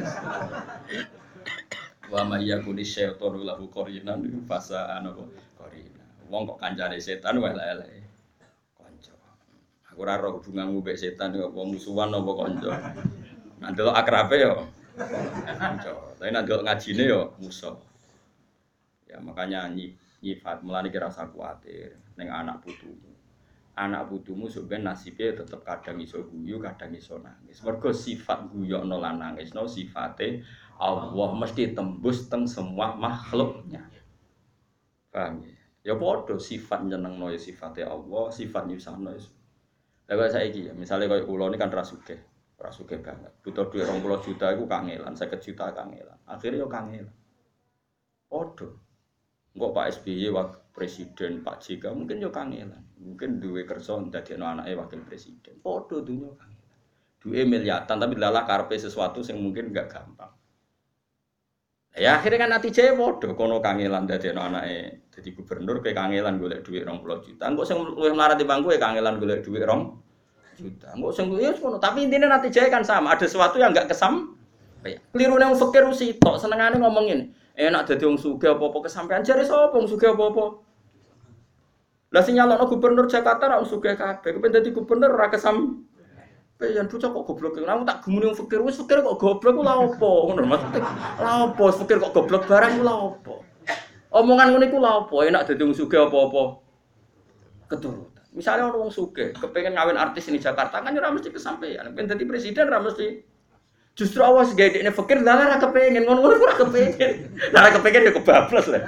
Wa may yakuni syaitanu lahu qarinan fasa anapa qarina. Wong kok kancane setan wae elek. Kanca. Aku ora roh hubunganmu mbek setan kok wong musuhan apa kanca. Nek delok akrabe yo kanca. Tapi nek delok ngajine yo musuh. Ya makanya nyifat mulane kira rasa kuwatir ning anak putumu. Anak putumu sebenarnya nasibnya tetap kadang iso guyu, kadang iso nangis. Mergo sifat guyokno lan nangisno sifate Allah mesti tembus teng semua makhluknya. Paham ya? Ya padha sifat nyenengno ya sifate Allah, sifat nyusahno ya. Lah kaya saiki ya, misale kaya kula ini kan ra sugih, ra sugih banget. Butuh dhuwit dua puluh juta iku kangelan, lima puluh juta kangelan. Akhire yo kangelan. Padha. Engko Pak S B Y wakil presiden, Pak J K mungkin yo kangelan. Mungkin duwe kersa ndadekno anake wakil presiden. Padha dunya kangelan. Duwe miliatan tapi lalah karepe sesuatu sing mungkin enggak gampang. Ya akhirnya kan natijane padha kono kangelan dadekno anake dadi gubernur ke kangelan golek dhuwit dua puluh juta. Engko sing luwih mlarat timbang kowe kangelan golek dhuwit dua juta. Engko sing ya ngono, tapi intine natijane kan sama, ada sesuatu yang enggak kesam. Ya, klirune wong fikir usitok senengane ngomongin, enak dadi wong sugih apa-apa kesampean jare sapa wong sugih apa-apa. Lah sing nyalokno gubernur Jakarta ra wong sugih kabeh, kepen dadi gubernur ora kesam. Peyan bocah kok goblok. Aku tak gemuni wong fikir, wis fikir kok goblok ku lha opo? Ngono maksudnya. Lha opo fikir kok goblok barang ku lha opo? Omongan ngene iku lha opo? Enak dadi wong sugih apa-apa. Keturutan. Misalnya orang wong sugih, kepengin ngawin artis ini Jakarta kan ora mesti kesampaian. Pengen dadi presiden ora mesti. Justru awas gawe dekne fakir lah ora kepengin ngono-ngono ora kepengin. Lah ora kepengin ya kebablas lah.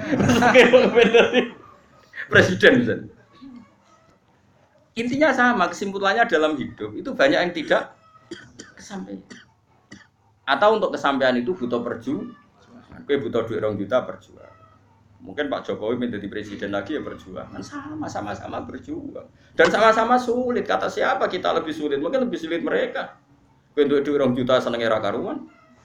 Presiden bisa. Intinya sama, kesimpulannya dalam hidup itu banyak yang tidak kesampaian. Atau untuk kesampaian itu butuh perjuangan. Kowe butuh duit rong juta berjuang. Mungkin Pak Jokowi menjadi presiden lagi ya berjuang. Kan sama, sama-sama berjuang. Dan sama-sama sulit. Kata siapa kita lebih sulit? Mungkin lebih sulit mereka. Kowe duit rong juta senenge ra karuan.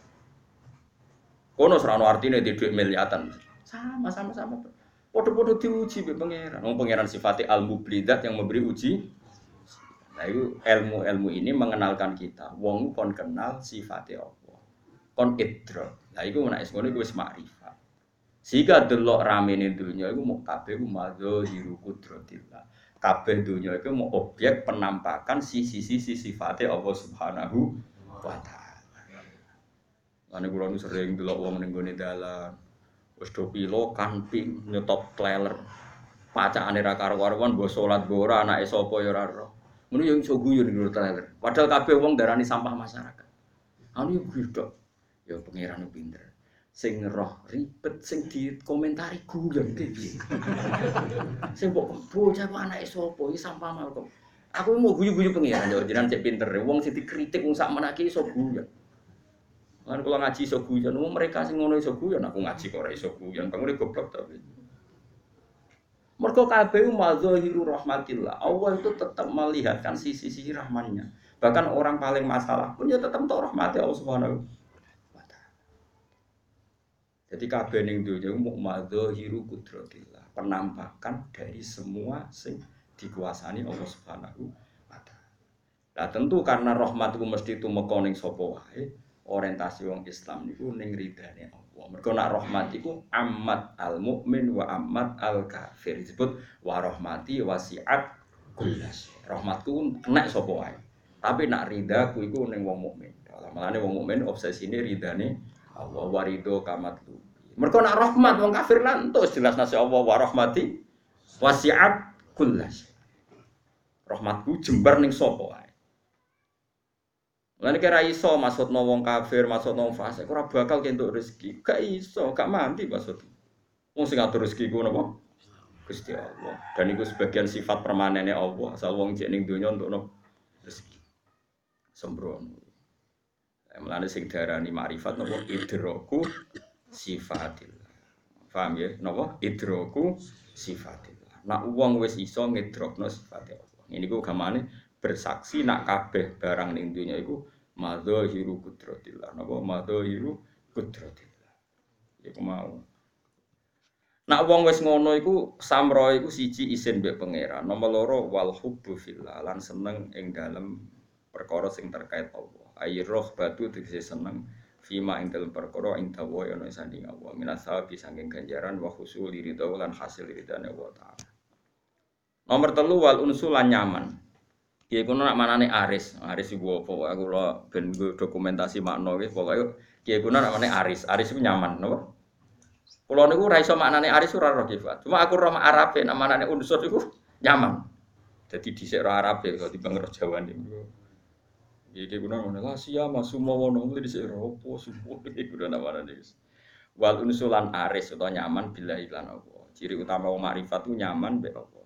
Kono serano artine di duit miliatan. Sama, sama-sama. Podo-podo diuji be pangeran. Wong pangeran sifatnya al-mublidat yang memberi uji. Nah, itu ilmu-ilmu ini mengenalkan kita. Wong kon kenal sifatnya Allah. Kon idra. Nah, iku nek ngono iku wis makrifat. Sehingga delok ramene dunya iku mau kabeh ku madzahiru qudratillah. Kabeh dunya iku mau objek penampakan sisi-sisi sifatnya Allah Subhanahu wa taala. Lan kula nu sering delok wong ning gone dalan. Wis do pilo kanping nyetop kleler. Pacakane ra karo-karuan mbok salat mbok ora anake sapa ya ora ero. Ngono yo iso guyon ngono kleler. Padahal kabeh wong darani sampah masyarakat. Anu yo beda. Ya pangeran pinter. Sing roh ribet sing dikomentari guyon iki. Sing mbok bocah anake sapa iki sampah mal kok. Aku mau guyu-guyu pangeran yo jenengan cek pinter. Wong sing dikritik wong sak menake iso guyon. Lan kula ngaji iso guyon, wong mereka sing ngono iso guyon, aku ngaji kok ora iso guyon. Bangune goblok ta. Mergo kabeh madzahiru rahmatillah. Allah itu tetap melihatkan sisi-sisi rahmannya. Bahkan orang paling masalah pun ya tetap untuk rahmati Allah Subhanahu wa taala. Jadi kabeh ning donya mu madzahiru qudratillah, penampakan dari semua sing dikuasani Allah Subhanahu wa taala. Lah tentu karena rahmat iku mesti tumeka ning sapa wae, orientasi wong Islam niku ning ridane Allah. Mergo nak rahmat iku ammat al mukmin wa ammat al kafir. Disebut wa rahmati wasi'at kullas. Rahmatku nek sapa wae. Tapi nak ridaku iku ning wong mukmin. Malane wong mukmin obsesine ridane Allah wa ridho kamat lu. Mergo nak rahmat wong kafir lan entuk jelas nasi Allah wa rahmati wasi'at kullas. Rahmatku jembar ning sapa wae. Lan kira iso maksudno wong kafir, maksudno wong fasik ora bakal kentuk rezeki. Gak iso, gak mandi maksud. Wong sing ngatur rezeki ku napa? Gusti Allah. Dan iku sebagian sifat permanene Allah. Asal wong jek ning donya entukno rezeki. Sembrono. Mulane sing diarani makrifat napa? Idraku sifatillah. Paham ya? Napa? Idraku sifatillah. Nak wong wis iso ngidrokno sifate Allah. Ini ku gamane bersaksi nak kabeh barang ning dunya iku madzahiru qudratillah. Napa madzahiru qudratillah. Iku mau. Nak wong wis ngono iku samro iku siji isin mbek pangeran. Nomor loro wal hubbu fillah lan seneng ing dalem perkara sing terkait Allah. Ayroh batu tegese seneng fima ing dalem perkara ing dawa ana sanding Allah. Minasabi saking ganjaran wa khusul ridho lan hasil ridane Allah taala. Nomor telu wal unsul lan nyaman. Ya iku nak manane aris, aris iku apa aku lho ben dokumentasi makna wis pokoke kiye iku nak manane aris, aris iku nyaman napa? Kula niku ora iso maknane aris ora roh kifat. Cuma aku roh Arabe nak manane unsur iku nyaman. Jadi dhisik roh Arabe kok timbang roh Jawa niku. Iki kuwi ngono lah sia masumo wono mesti dhisik roh apa subuh iku nak manane wis. Wal unsulan aris utawa nyaman billahi lan apa. Ciri utama wong makrifat ku nyaman mbek apa.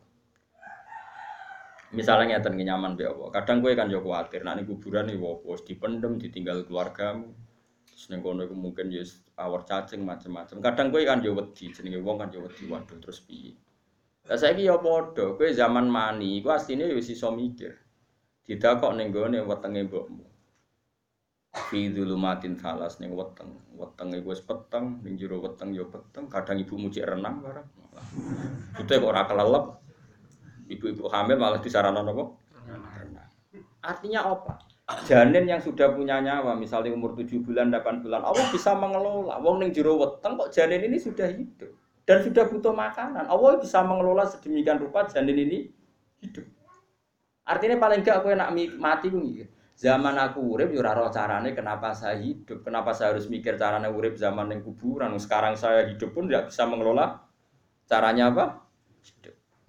Misalnya ngeten nyaman be apa. Kadang kowe kan yo kuwatir nek ning kuburan iki opo wis dipendem ditinggal keluargamu. Terus ning kono iku mungkin yo awor cacing macam-macam. Kadang kowe kan yo wedi jenenge wong kan yo wedi waduh terus piye. Lah saiki yo padha kowe zaman mani iku asline yo wis iso mikir. Didakok ning gone wetenge mbokmu. Fi dzulumatin salas ning weteng. Weteng iku wis peteng, ning jero weteng yo peteng. Kadang ibumu cek renang barang. Putih kok ora kelelep. Ibu-ibu hamil malah disarankan apa? Artinya apa? Janin yang sudah punya nyawa, misalnya umur tujuh bulan, delapan bulan, Allah bisa mengelola. Wong ning jero weteng kok janin ini sudah hidup dan sudah butuh makanan. Allah bisa mengelola sedemikian rupa janin ini hidup. Artinya paling enggak aku enak mati ku mikir. Zaman aku urip yo ora roh carane kenapa saya hidup, kenapa saya harus mikir carane urip zaman ning kuburan. Sekarang saya hidup pun enggak bisa mengelola caranya apa? Hidup.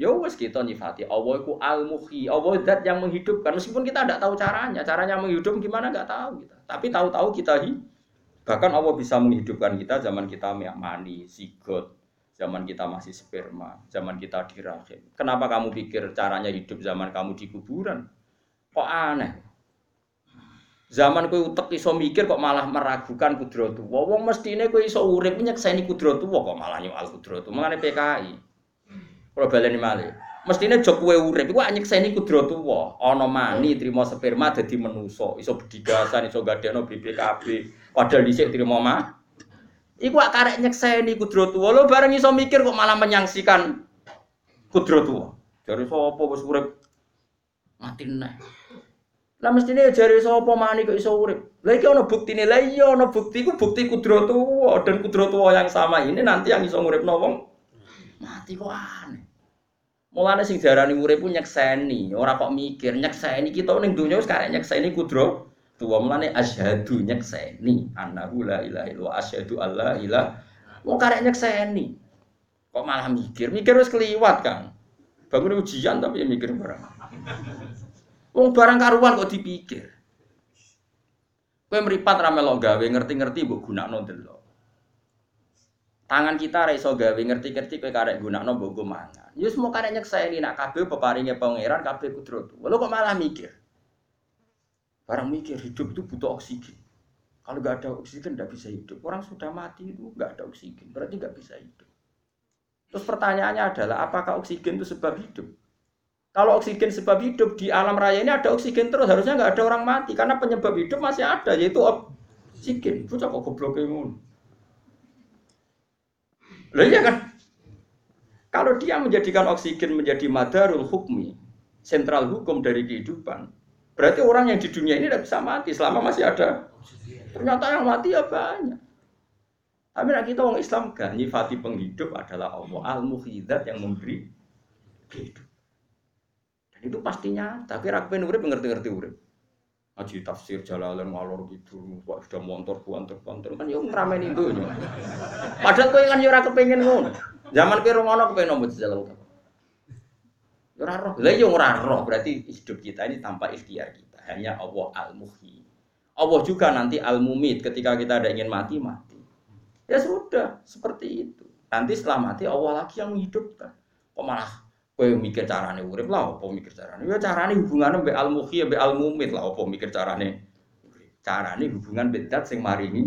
Ya wis kita nyifati Allah iku al-muhyi, Allah zat yang menghidupkan meskipun kita tidak tahu caranya. Caranya menghidup gimana enggak tahu kita. Tapi tahu-tahu kita hidup. Bahkan Allah bisa menghidupkan kita zaman kita mani, zigot, zaman kita masih sperma, zaman kita di rahim. Kenapa kamu pikir caranya hidup zaman kamu di kuburan? Kok aneh? Zaman kowe utek iso mikir kok malah meragukan kudratu. Wong mestine kowe iso urip nyekseni kudratu kok malah nyoal kudratu. Mangane P K I. Kalau baleni malih, mestine jog kowe urip iku nyekseni kudratu wa. Ana mani trimo sperma dadi manusa, iso bedigasan, iso gadekno B P K B. Padahal dhisik trimo mah. Iku ak karek nyekseni kudratu wa. Lho bareng iso mikir kok malah menyangsikan kudratu wa. Jare sapa wis urip mati neh. Lah mestine jare sapa mani kok iso urip. Lah iki ana buktine. Lah iya ana bukti ku bukti kudratu wa dan kudratu wa yang sama ini nanti yang iso nguripno wong mati kok aneh. Mulane sing diarani urip ku nyekseni, ora kok mikir nyekseni kita ning donya wis karek nyekseni kudro. Tuwa mulane asyhadu nyekseni annahu la ilaha illallah asyhadu alla ilaha. Wong karek nyekseni. Kok malah mikir? Mikir wis kliwat, Kang. Bangun ujian tapi ya mikir barang. Wong barang karuan kok dipikir. Kowe mripat ra melok gawe ngerti-ngerti mbok gunakno delok. Tangan kita ra iso gawe ngerti-ngerti kowe karek gunakno mbok go mangan. Ya wis mau karek nyekseni nak kabeh peparinge pangeran kabeh kudrat. Lho kok malah mikir. Barang mikir hidup itu butuh oksigen. Kalau enggak ada oksigen enggak bisa hidup. Orang sudah mati itu enggak ada oksigen, berarti enggak bisa hidup. Terus pertanyaannya adalah apakah oksigen itu sebab hidup? Kalau oksigen sebab hidup di alam raya ini ada oksigen terus harusnya enggak ada orang mati karena penyebab hidup masih ada yaitu oksigen. Bocah kok goblok ngono. Loh iya kan? Kalau dia menjadikan oksigen menjadi madarul hukmi, sentral hukum dari kehidupan, berarti orang yang di dunia ini tidak bisa mati selama masih ada. Ternyata yang mati ya banyak. Tapi nak kita orang Islam gak nyifati penghidup adalah Allah al-muhyidzat yang memberi hidup. Dan itu pastinya. Tapi rakben urip ngerti-ngerti urip. Ngaji tafsir Jalalain ngalor gitu, kok sudah montor buanter-buanter kan ya ngrameni donya. Padahal kowe kan ya ora kepengin ngono. Zaman kowe rungono kepengin nombo Jalal. Ya ora roh. Lah ya ora roh, berarti hidup kita ini tanpa ikhtiar kita. Hanya Allah al-Muhyi. Allah juga nanti al-Mumit ketika kita ada ingin mati mati. Ya sudah, seperti itu. Nanti setelah mati Allah lagi yang menghidupkan. Kok malah kowe mikir carane urip lah apa mikir carane? Ya carane hubungane mbek al-Muhyi mbek al-Mumit lah apa mikir carane. Carane hubungan bedat sing maringi.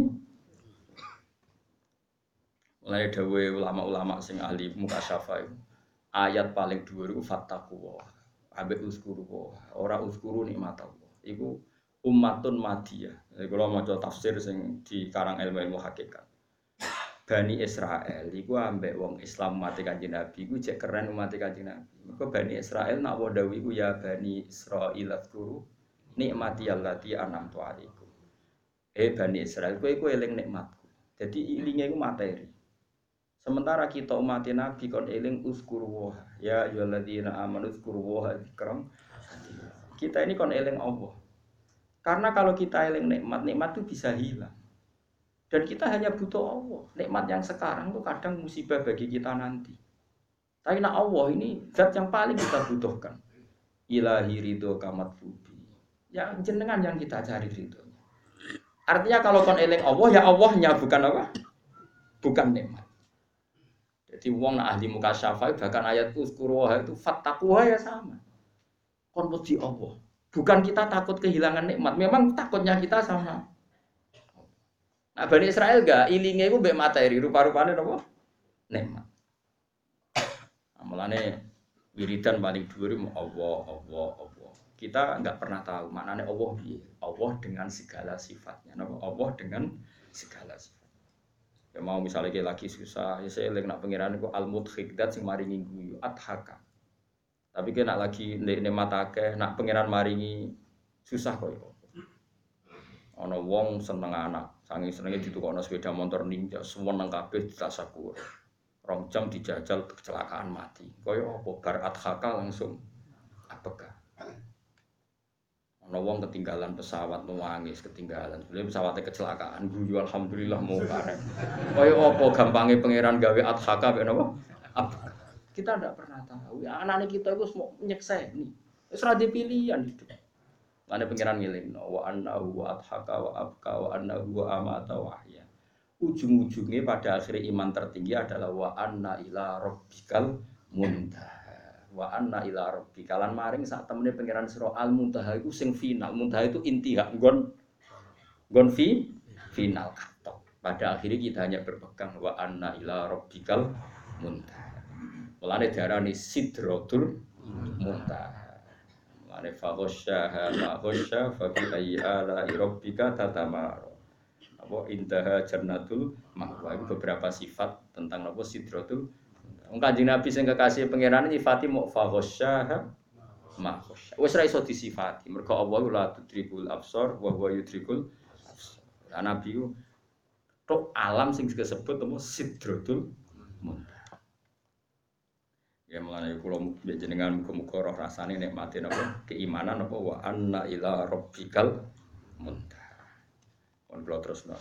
Mulai dawuhe ulama-ulama sing ahli mukasyafah ayat paling dhuwur iku fattaqwa. Ambek uskuru ora uskuru nikmat Allah. Iku ummatun madiyah. Kalau maca tafsir sing dikarang ilmu-ilmu hakikat. Bani Israel iku ambek wong Islam umat Kanjeng Nabi iku jek keren umat Kanjeng Nabi. Mergo Bani Israel nak wa dawu iku ya Bani Israil azkuru nikmati allati an'amtu alaikum. Eh Bani Israel kowe iku eling nikmatku. Jadi ilinge iku materi. Sementara kita umat Nabi kon eling uzkuru ya ayyuhalladzina amanu uzkuru dzikram. Kita ini kon eling Allah. Karena kalau kita eling nikmat, nikmat itu bisa hilang. Dan kita hanya butuh Allah. Nikmat yang sekarang itu kadang musibah bagi kita nanti. Tapi nak Allah ini zat yang paling kita butuhkan. Ilahi ridho kamat fubi. Ya jenengan yang kita cari ridhonya. Artinya kalau kon eling Allah, ya Allahnya bukan apa? Bukan nikmat. Jadi wong nak ahli mukasyafah bahkan ayat uzkuruha itu fattaquha ya sama. Kon wedi Allah. Bukan kita takut kehilangan nikmat, memang takutnya kita sama. Nah, Bani Israel enggak, ilinge iku mbek materi, rupa-rupane napa? Nikmat. Amalane wiridan paling dhuwur Allah, Allah, Allah. Kita enggak pernah tahu maknane Allah piye. Allah dengan segala sifatnya, napa? Allah dengan segala sifat. Ya mau misalnya kayak lagi susah, ya saya eling nak pangeran iku al-mudhik dat sing maringi guyu adhaka. Tapi kena lagi nikmat akeh, nak pangeran maringi susah koyo. Ana wong seneng anak, saking senenge ditukokno sepeda motor ninja, seneng kabeh ditasakur. Rong jam dijajal kecelakaan mati. Koyo apa bar adhaka langsung apakah. Ana wong ketinggalan pesawat nangis ketinggalan. Sebelum pesawatnya kecelakaan, guyu alhamdulillah mau karep. Koyo apa gampange pangeran gawe adhaka mek napa? Apakah. Kita tidak pernah tahu. Anak-anak kita itu semua nyekseni. Wis ora dipilihan hidup. Mane pengiran ngeling wa annahu wa adhaka wa abka wa annahu wa amata wa ahya. Ujung-ujungnya pada akhirnya iman tertinggi adalah wa anna ila rabbikal muntaha. Wa anna ila rabbika lan maring sak temene pengiran sira al muntaha iku sing final. Muntaha itu intiha nggon nggon fi final katok. Pada akhirnya kita hanya berpegang wa anna ila rabbikal muntaha. Mulane diarani sidratul muntaha. Mulane fa ghasyaha ma ghasya fa bi ayyi ala rabbika tatamara. Apa intaha jannatul ma'wa itu beberapa sifat tentang apa sidratul. Wong Kanjeng Nabi sing kekasih pangeran nyifati mu fa ghasyaha ma ghasya. Wis ra iso disifati. Mergo Allah la tudrikul absar wa huwa yudrikul absar. Nabi ku tok alam sing disebut apa sidratul muntaha. Ya mulane kula mbek jenengan muga-muga roh rasane nikmate napa keimanan apa wa anna ila rabbikal muntaha. Kon kula terusno.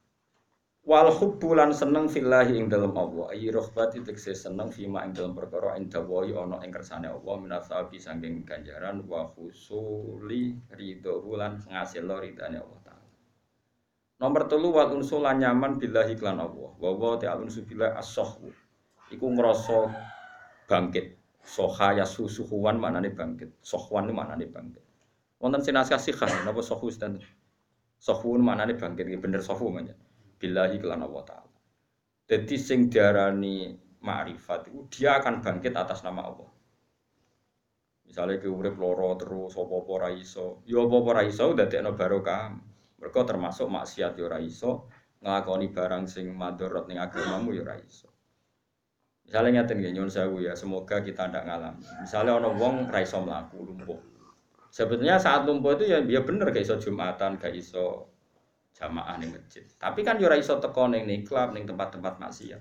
Wal hubbulan seneng fillahi ing dalem Allah. Ayi rohbati tekse seneng fima ing dalem perkara inda wa ana ing kersane Allah minasabi saking ganjaran wa husuli ridho lan ngasilno ridane Allah taala. Nomor telu wal unsul lan nyaman billahi lan Allah. Wa wa ta'ala unsu billahi as-sahwu. Iku ngrasa bangkit. Soha yasusuhuwan maknane bangkit. Sohwan itu maknane bangkit. Wonten sinas kasihan napa sohu dan sohun maknane bangkit iki bener sohu manja. Billahi lan Allah taala. Dadi sing diarani ma'rifat itu dia akan bangkit atas nama Allah. Misalnya ke urip loro terus apa-apa ora iso. Ya apa-apa ora iso dadekno barokah. Mergo termasuk maksiat ya ora iso, nglakoni barang sing madharat ning agamamu ya ora iso. Misalnya ngaten nggih nyuwun sewu ya, semoga kita ndak ngalami. Misalnya ana wong ra iso mlaku lumpuh. Sebetulnya saat lumpuh itu ya ya bener gak iso Jumatan, gak iso jamaah ning masjid. Tapi kan yo ora iso teko ning klub ning tempat-tempat maksiat.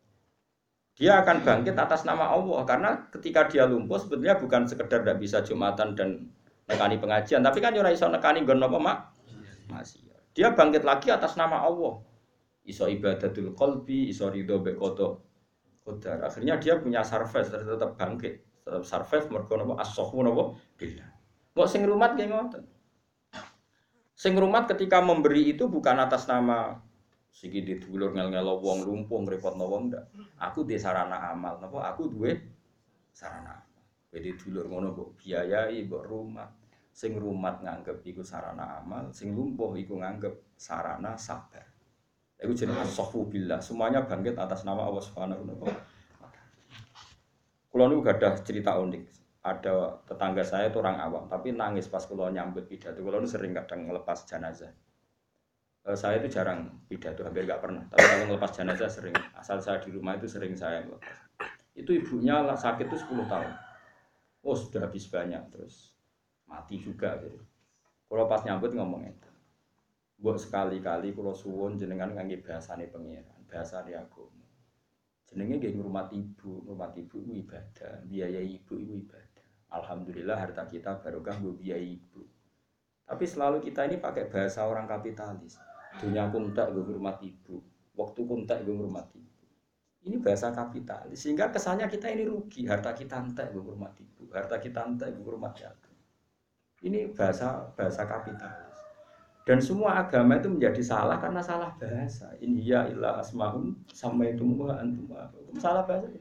Dia akan bangkit atas nama Allah karena ketika dia lumpuh sebetulnya bukan sekedar ndak bisa Jumatan dan nekani pengajian, tapi kan yo ora iso nekani nggon apa mak maksiat. Dia bangkit lagi atas nama Allah. Iso ibadatul qalbi, iso ridho be qada qadar. Akhirnya dia punya survive tetap bangkit, tetap survive mergo napa as-sahwu napa billah. Kok sing rumat nggih ngoten. Sing rumat ketika memberi itu bukan atas nama siki ditulur ngel-ngelo wong lumpuh ngrepotno wong ndak. Aku duwe sarana amal napa aku duwe sarana amal. Kowe ditulur ngono mbok biayai mbok rumat. Sing rumat nganggep iku sarana amal, sing lumpuh iku nganggep sarana sabar. Iku jenenge as-sahwu billah. Semuanya bangkit atas nama Allah Subhanahu wa taala. Kula niku gadah cerita unik. Ada tetangga saya itu orang awam, tapi nangis pas kula nyambut pidato. Kula niku sering kadang ngelepas jenazah. E, saya itu jarang pidato, hampir enggak pernah. Tapi kalau ngelepas jenazah sering. Asal saya di rumah itu sering saya ngelepas. Itu ibunya sakit itu sepuluh tahun. Oh, sudah habis banyak terus mati juga gitu. Kula pas nyambut ngomong itu. Mbok sekali-kali kula suwun jenengan ngangge bahasane pangeran, bahasane agama. Jenenge nggih ngurmati ibu, ngurmati ibu iku ibadah, biayai ibu iku ibadah. Alhamdulillah harta kita barokah nggo biayai ibu. Tapi selalu kita ini pakai bahasa orang kapitalis. Dunia kuntak nggo ngurmati ibu, waktu kuntak nggo ngurmati ibu. Ini bahasa kapitalis sehingga kesannya kita ini rugi, harta kita entek nggo ngurmati ibu, harta kita entek nggo ngurmati aku. Ini bahasa bahasa kapitalis. Dan semua agama itu menjadi salah karena salah bahasa. In hiya illa asmaun samaitumuha antum. Salah bahasa.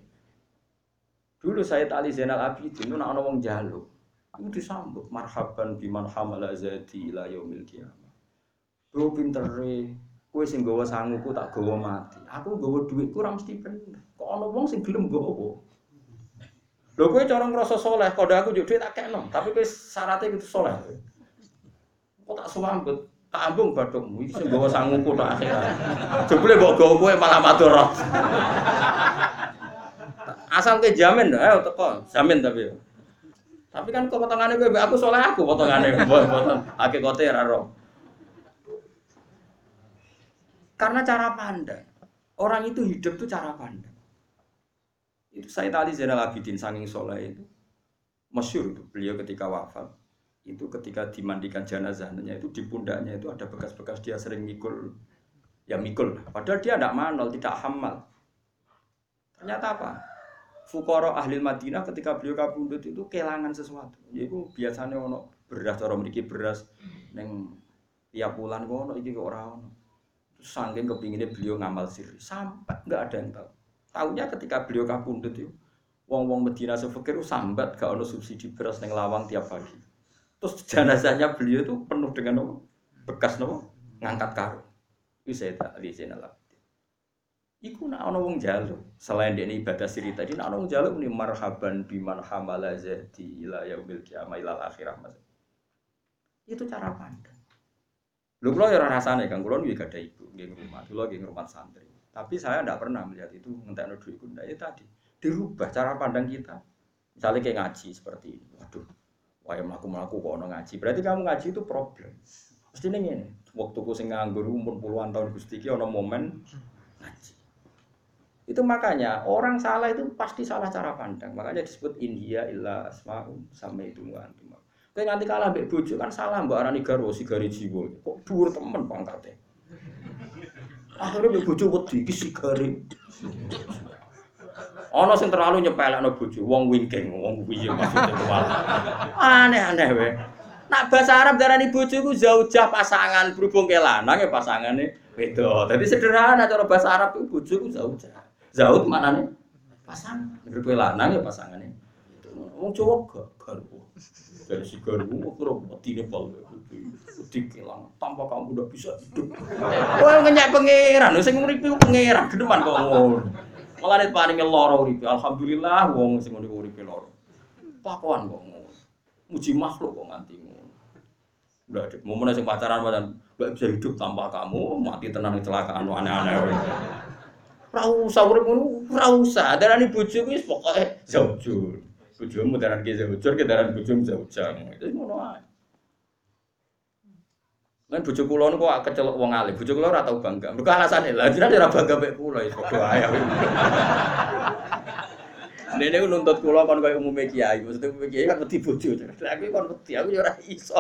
Dulu saya Ali Zainal Abidin itu ana wong njaluk. Aku disambut marhaban biman hamala zati ila yaumil qiyamah. Bro pintere, kowe sing nggawa sanguku tak gawa mati. Aku nggawa dhuwitku ora mesti bener. Kok ana wong sing gelem nggawa. Lho kowe cara ngrasa saleh, kode aku njuk dhuwit tak kekno, tapi kowe syaratnya kudu saleh. Kok tak sambut, tak ambung bathukmu iki sing gawa sanguku tok akhirat. Jebule mbok gawa kowe malah madharat. Asal kowe jamin ayo teko, jamin tapi. Tapi kan kok potongane kowe mbek aku saleh aku potongane, potong hakikate ora ro. Karena cara pandang. Orang itu hidup tuh cara pandang. Itu Sayyid Ali Zainal Abidin saking saleh itu masyhur itu beliau ketika wafat. Itu ketika dimandikan jenazahnya itu di pundaknya itu ada bekas-bekas dia sering mikul ya mikul padahal dia tidak manol tidak hamal ternyata apa Fuqara ahli Madinah ketika beliau kabundut itu kelangan sesuatu. Yaiku biasanya ono beras cara mriki beras ning tiap bulan kok ono iki kok ora ono. Terus saking kepinginnya beliau ngamal sirri sampai enggak ada yang tahu. Tahunya ketika beliau kabundut itu wong-wong Madinah sefakir sambat gak ono subsidi beras ning lawang tiap pagi. Terus jenazahnya beliau itu penuh dengan apa? Bekas nopo ngangkat karung. Itu saya tak lihat lah. Iku nak ana wong njaluk selain dene ibadah siri tadi nak ana wong njaluk muni marhaban biman hamala zati ila yaumil qiyamah ila akhirah mas. Itu cara pandang. Lho kula ya ora rasane Kang, kula nggih gadah ibu, nggih ngrumat, kula nggih ngrumat santri. Tapi saya ndak pernah melihat itu ngentekno dhuwit ku ndak ya tadi. Dirubah cara pandang kita. Misalnya kayak ngaji seperti ini. Waduh. Wae mlaku-mlaku kok ono ngaji. Berarti kamu ngaji itu problem. Mesti ngene. Waktu ku sing nganggur umur puluhan tahun Gusti iki ono momen ngaji. Itu makanya orang salah itu pasti salah cara pandang. Makanya disebut India illa asmaun sampai itu antum. Kowe nganti kalah mbek bojo kan salah mbok arani garwa sigari jiwa. Kok dhuwur temen pangkate. Akhire mbek bojo wedi iki sigari. Ana sing terlalu nyepelekno bojo, wong wingking, wong piye maksudnya kuwi. Aneh-aneh wae. Nak bahasa Arab darani bojo iku zaujah pasangan berhubung ke lanang ya pasangane beda. Dadi sederhana cara bahasa Arab iku bojo iku zaujah. Zaud maknane pasangan. Berhubung lanang ya pasangane. Wong Jawa gak garwa. Dari si garwa karo wedine pol. Dikilang tanpa kamu udah bisa hidup. Wah ngenyek pangeran, sing nguripi pangeran gedeman kok ngono. Malah nek paringe lara uripe. Alhamdulillah wong sing ngene uripe lara. Pakuan kok ngono. Muji makhluk kok nganti ngono. Udah dik, momen sing pacaran pacaran enggak bisa hidup tanpa kamu, mati tenan kecelakaan aneh-aneh. Ora usah urip ngono, ora usah. Darani bojo kuwi pokoke zaujur. Bojomu daran ki zaujur, ki daran bojomu zaujang. Itu ngono ae. Lan bojo kula niku kok kecelok wong alim. Bojo kula ora tau bangga. Mergo alasane lha jenenge ora bangga mek kula ya padha ae. Dene ku nuntut kula kon koyo umume kiai. Maksud umume kiai kan wedi bojo. Lah aku kon wedi aku ya ora iso.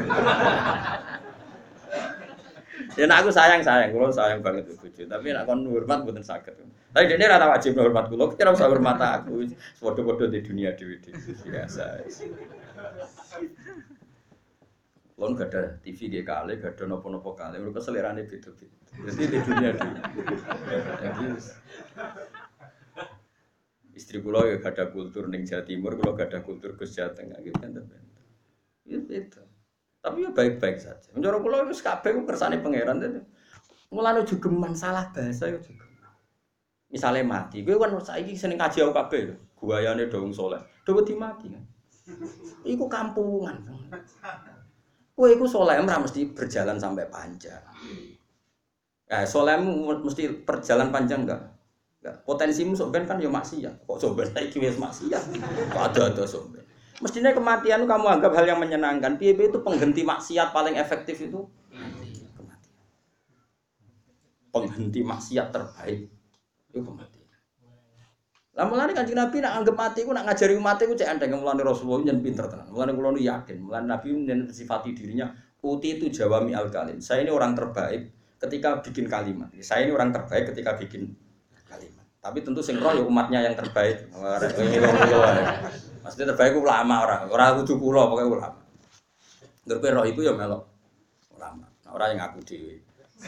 Ya nek aku sayang-sayang, kula sayang banget bojo. Tapi nek kon hormat mboten saged. Tapi dene ora wajib hormat kula, kira usah hormat aku. Padha-padha di dunia dhewe-dhewe biasa. Lon gak ada T V dia kali, gak ada nopo-nopo kali, mereka selerane beda-beda. Jadi di dunia dulu. Jadi istri kula ya gak ada kultur ning Jawa Timur, kula gak ada kultur Gus Jawa Tengah gitu kan teman. Itu itu. Tapi ya baik-baik saja. Mencara kula wis kabeh ku kersane pangeran itu. Mulane jugeman salah bahasa yo juga. Misale mati, kowe kan saiki seneng kaji aku kabeh lho. Guayane dong soleh. Dewe dimati kan. Iku kampungan. Kowe iku solehmu ora mesti berjalan sampai panjang. Eh solehmu mesti perjalanan panjang enggak? Enggak. Potensimu sok ben kan ya maksiat. Kok sok ben saiki wis maksiat. Kok ada-ada sok ben. Mestinya kematian kamu anggap hal yang menyenangkan. Piye-piye itu penghenti maksiat paling efektif itu kematian. Penghenti maksiat terbaik itu kematian. Lah mulane Kanjeng Nabi nak anggap mati iku nak ngajari umat iku cek andeng mulane Rasulullah nyen pinter tenan. Mulane kula nu yakin, mulane Nabi nyen sifati dirinya uti itu jawami al-kalim. Saya ini orang terbaik ketika bikin kalimat. Saya ini orang terbaik ketika bikin kalimat. Tapi tentu sing roh ya umatnya yang terbaik. Maksudnya terbaik ku ulama orang. Ora kudu kula pokoke ulama. Ngerti roh iku ya melok ulama. Ora yang aku dhewe.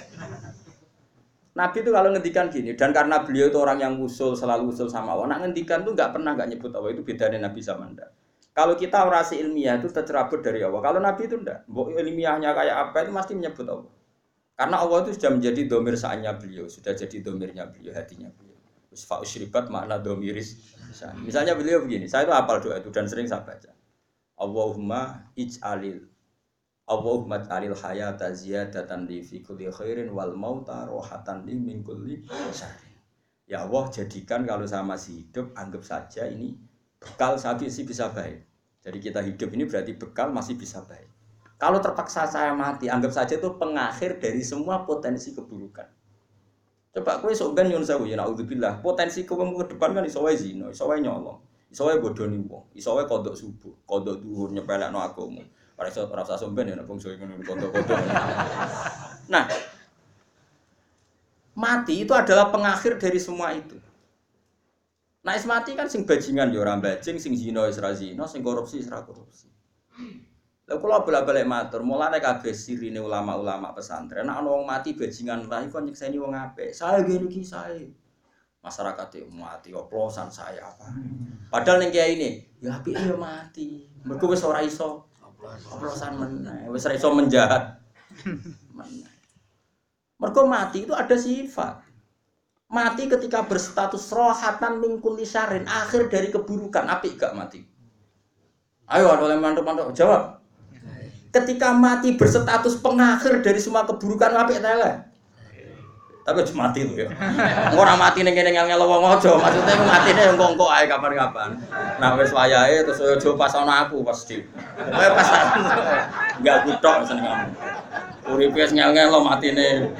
Nabi itu kalau ngendikan gini, dan karena beliau itu orang yang usul, selalu usul sama Allah, nak ngendikan itu enggak pernah enggak nyebut Allah, itu bedanya Nabi sama Anda. Kalau kita orasi ilmiah itu tercerabut dari Allah, kalau Nabi itu enggak, ilmiahnya kayak apa itu pasti menyebut Allah. Karena Allah itu sudah menjadi domir saannya beliau, sudah jadi domirnya beliau, hatinya beliau. Usfa usyribat makna domiris. Misalnya beliau begini, saya itu hafal doa itu dan sering saya baca. Allahumma ij'alil Allahumma ja'alil hayata ziyadatan li fi kulli khairin wal mauta rohatan li min kulli syarrin. Ya Allah, jadikan kalau saya masih hidup, anggap saja ini bekal saya sih bisa baik. Jadi kita hidup ini berarti bekal masih bisa baik. Kalau terpaksa saya mati, anggap saja itu pengakhir dari semua potensi keburukan. Coba kowe sok ben nyun sewu ya naudzubillah, potensi kowe ke depan kan iso wae zina, iso wae nyolong, iso wae bodoni wong, iso wae kodok subuh, kodok dhuwur nyepelekno agama. Ora iso ora usah somben ya nek bangsa ngono kondo-kondo. Nah, mati itu adalah pengakhir dari semua itu. Nek wis mati kan sing bajingan ya ora bajing, sing zina wis ra zina, sing korupsi wis ra korupsi. Lha kula bolak-balik matur, mulane kabeh sirine ulama-ulama pesantren, nek ana wong mati bajingan ra iku nyekseni wong apik. Saya ngene iki sae. Masyarakat itu mati oplosan saya apa. Padahal ning kiai ini, ya apike ya mati. Mergo wis ora iso oplosan meneh, wis ora iso menjahat. Meneh. Mergo mati itu ada sifat. Mati ketika berstatus rohatan min kulli syarrin, akhir dari keburukan, apik gak mati? Ayo oleh mantuk-mantuk jawab. Ketika mati berstatus pengakhir dari semua keburukan, apik ta lho? Tapi cuma mati lho ya. Ora mati ning kene ngel-ngel wong aja, maksudnya matine engko-engko ae kapan-kapan. Nah wis wayahe terus aja pas ana aku pasti. Kowe pas enggak kutok seneng kamu. Uripe ngel-ngel lo matine.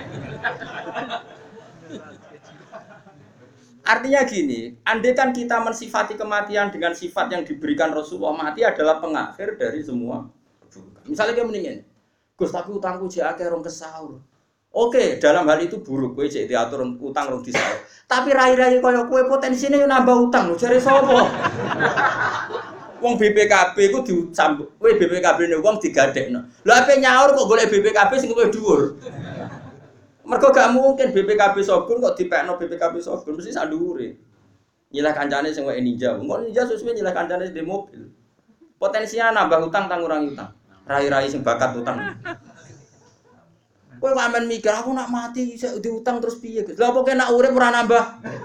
Artinya gini, andai kan kita mensifati kematian dengan sifat yang diberikan Rasulullah, mati adalah pengakhir dari semua keburukan. Misalnya kayak mendingin, Gus tapi utangku jek akeh rong kesaur. Oke, dalam hal itu buruk, kowe jek diatur utang rong disaur. Tapi rai-rai kaya kowe potensine yo nambah utang lho, jare sapa? Wong B P K B iku disambut, kowe B P K B-ne wong digadekno. Lah ape nyaur kok golek B P K B sing luwih dhuwur. Mergo gak mungkin B P K B Sogun kok dipekno B P K B Sogun mesti sak dhuwure. Nyilah kancane sing wae ninja. Engko ninja suwe nyilah kancane di mobil. Potensinya nambah utang tang ngurangi utang. Rai-rai sing bakat utang. Kowe kok amen mikir aku nak mati isih diutang terus piye, Gus? Lah pokoke nak urip ora nambah.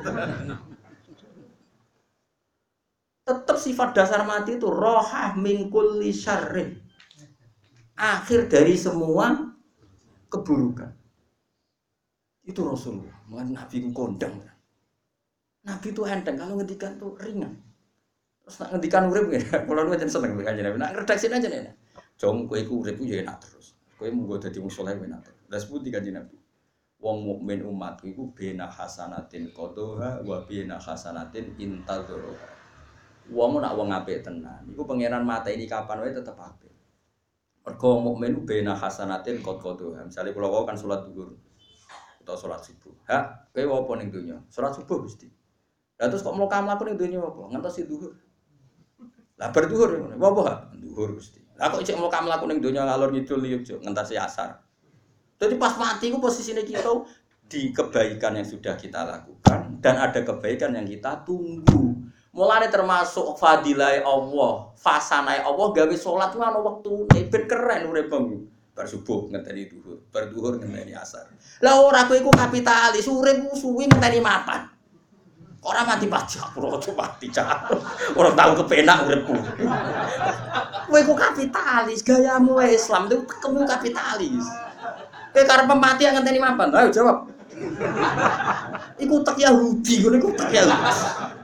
Tetap sifat dasar mati itu rohah min kulli syarrin. Akhir dari semua keburukan. Itu Rasulullah, mungkin Nabi itu kondang. Nabi itu enteng, kalau ngendikan itu ringan. Terus nak ngendikan urip ya, kalau lu aja seneng dengan Nabi. Nak redaksi aja nih. Jom kowe iku urip yo enak terus. Kowe munggo dadi wong saleh enak terus. Lah seputi kanjeng Nabi. Wong mukmin umatku iku bena hasanatin qadha wa bena hasanatin intadzuru. Wong nak wong apik tenan, iku pangeran mateni kapan wae tetep apik. Mergo mukmin bena hasanatin qadha. Misale kula wau kan salat zuhur. Atau sholat subuh. Ha, kowe apa ning donya? Sholat subuh Gusti. Lah terus kok mlaku-mlaku ning donya apa? Ngantos zuhur. Lah bar zuhur ngono. Apa ha? Zuhur Gusti. Lah kok isih mlaku-mlaku ning donya ngalor ngidul yo ngentasi asar. Jadi pas mati ku posisine kita di kebaikan yang sudah kita lakukan dan ada kebaikan yang kita tunggu. Mulane termasuk fadilah Allah, fasanai Allah gawe salat ku ana wektune ben keren uripmu. Bar subuh ngenteni dhuhur, bar dhuhur ngenteni asar. Lah ora kowe iku kapitalis, urip suwi ngenteni mapan. Ora mati pajak, ora mati cak. Ora tau kepenak uripku. Kowe iku kapitalis, gayamu Islam itu kamu kapitalis. Kowe karep mati ngenteni mapan. Ayo jawab. Iku tak Yahudi, ngono iku tak Yahudi.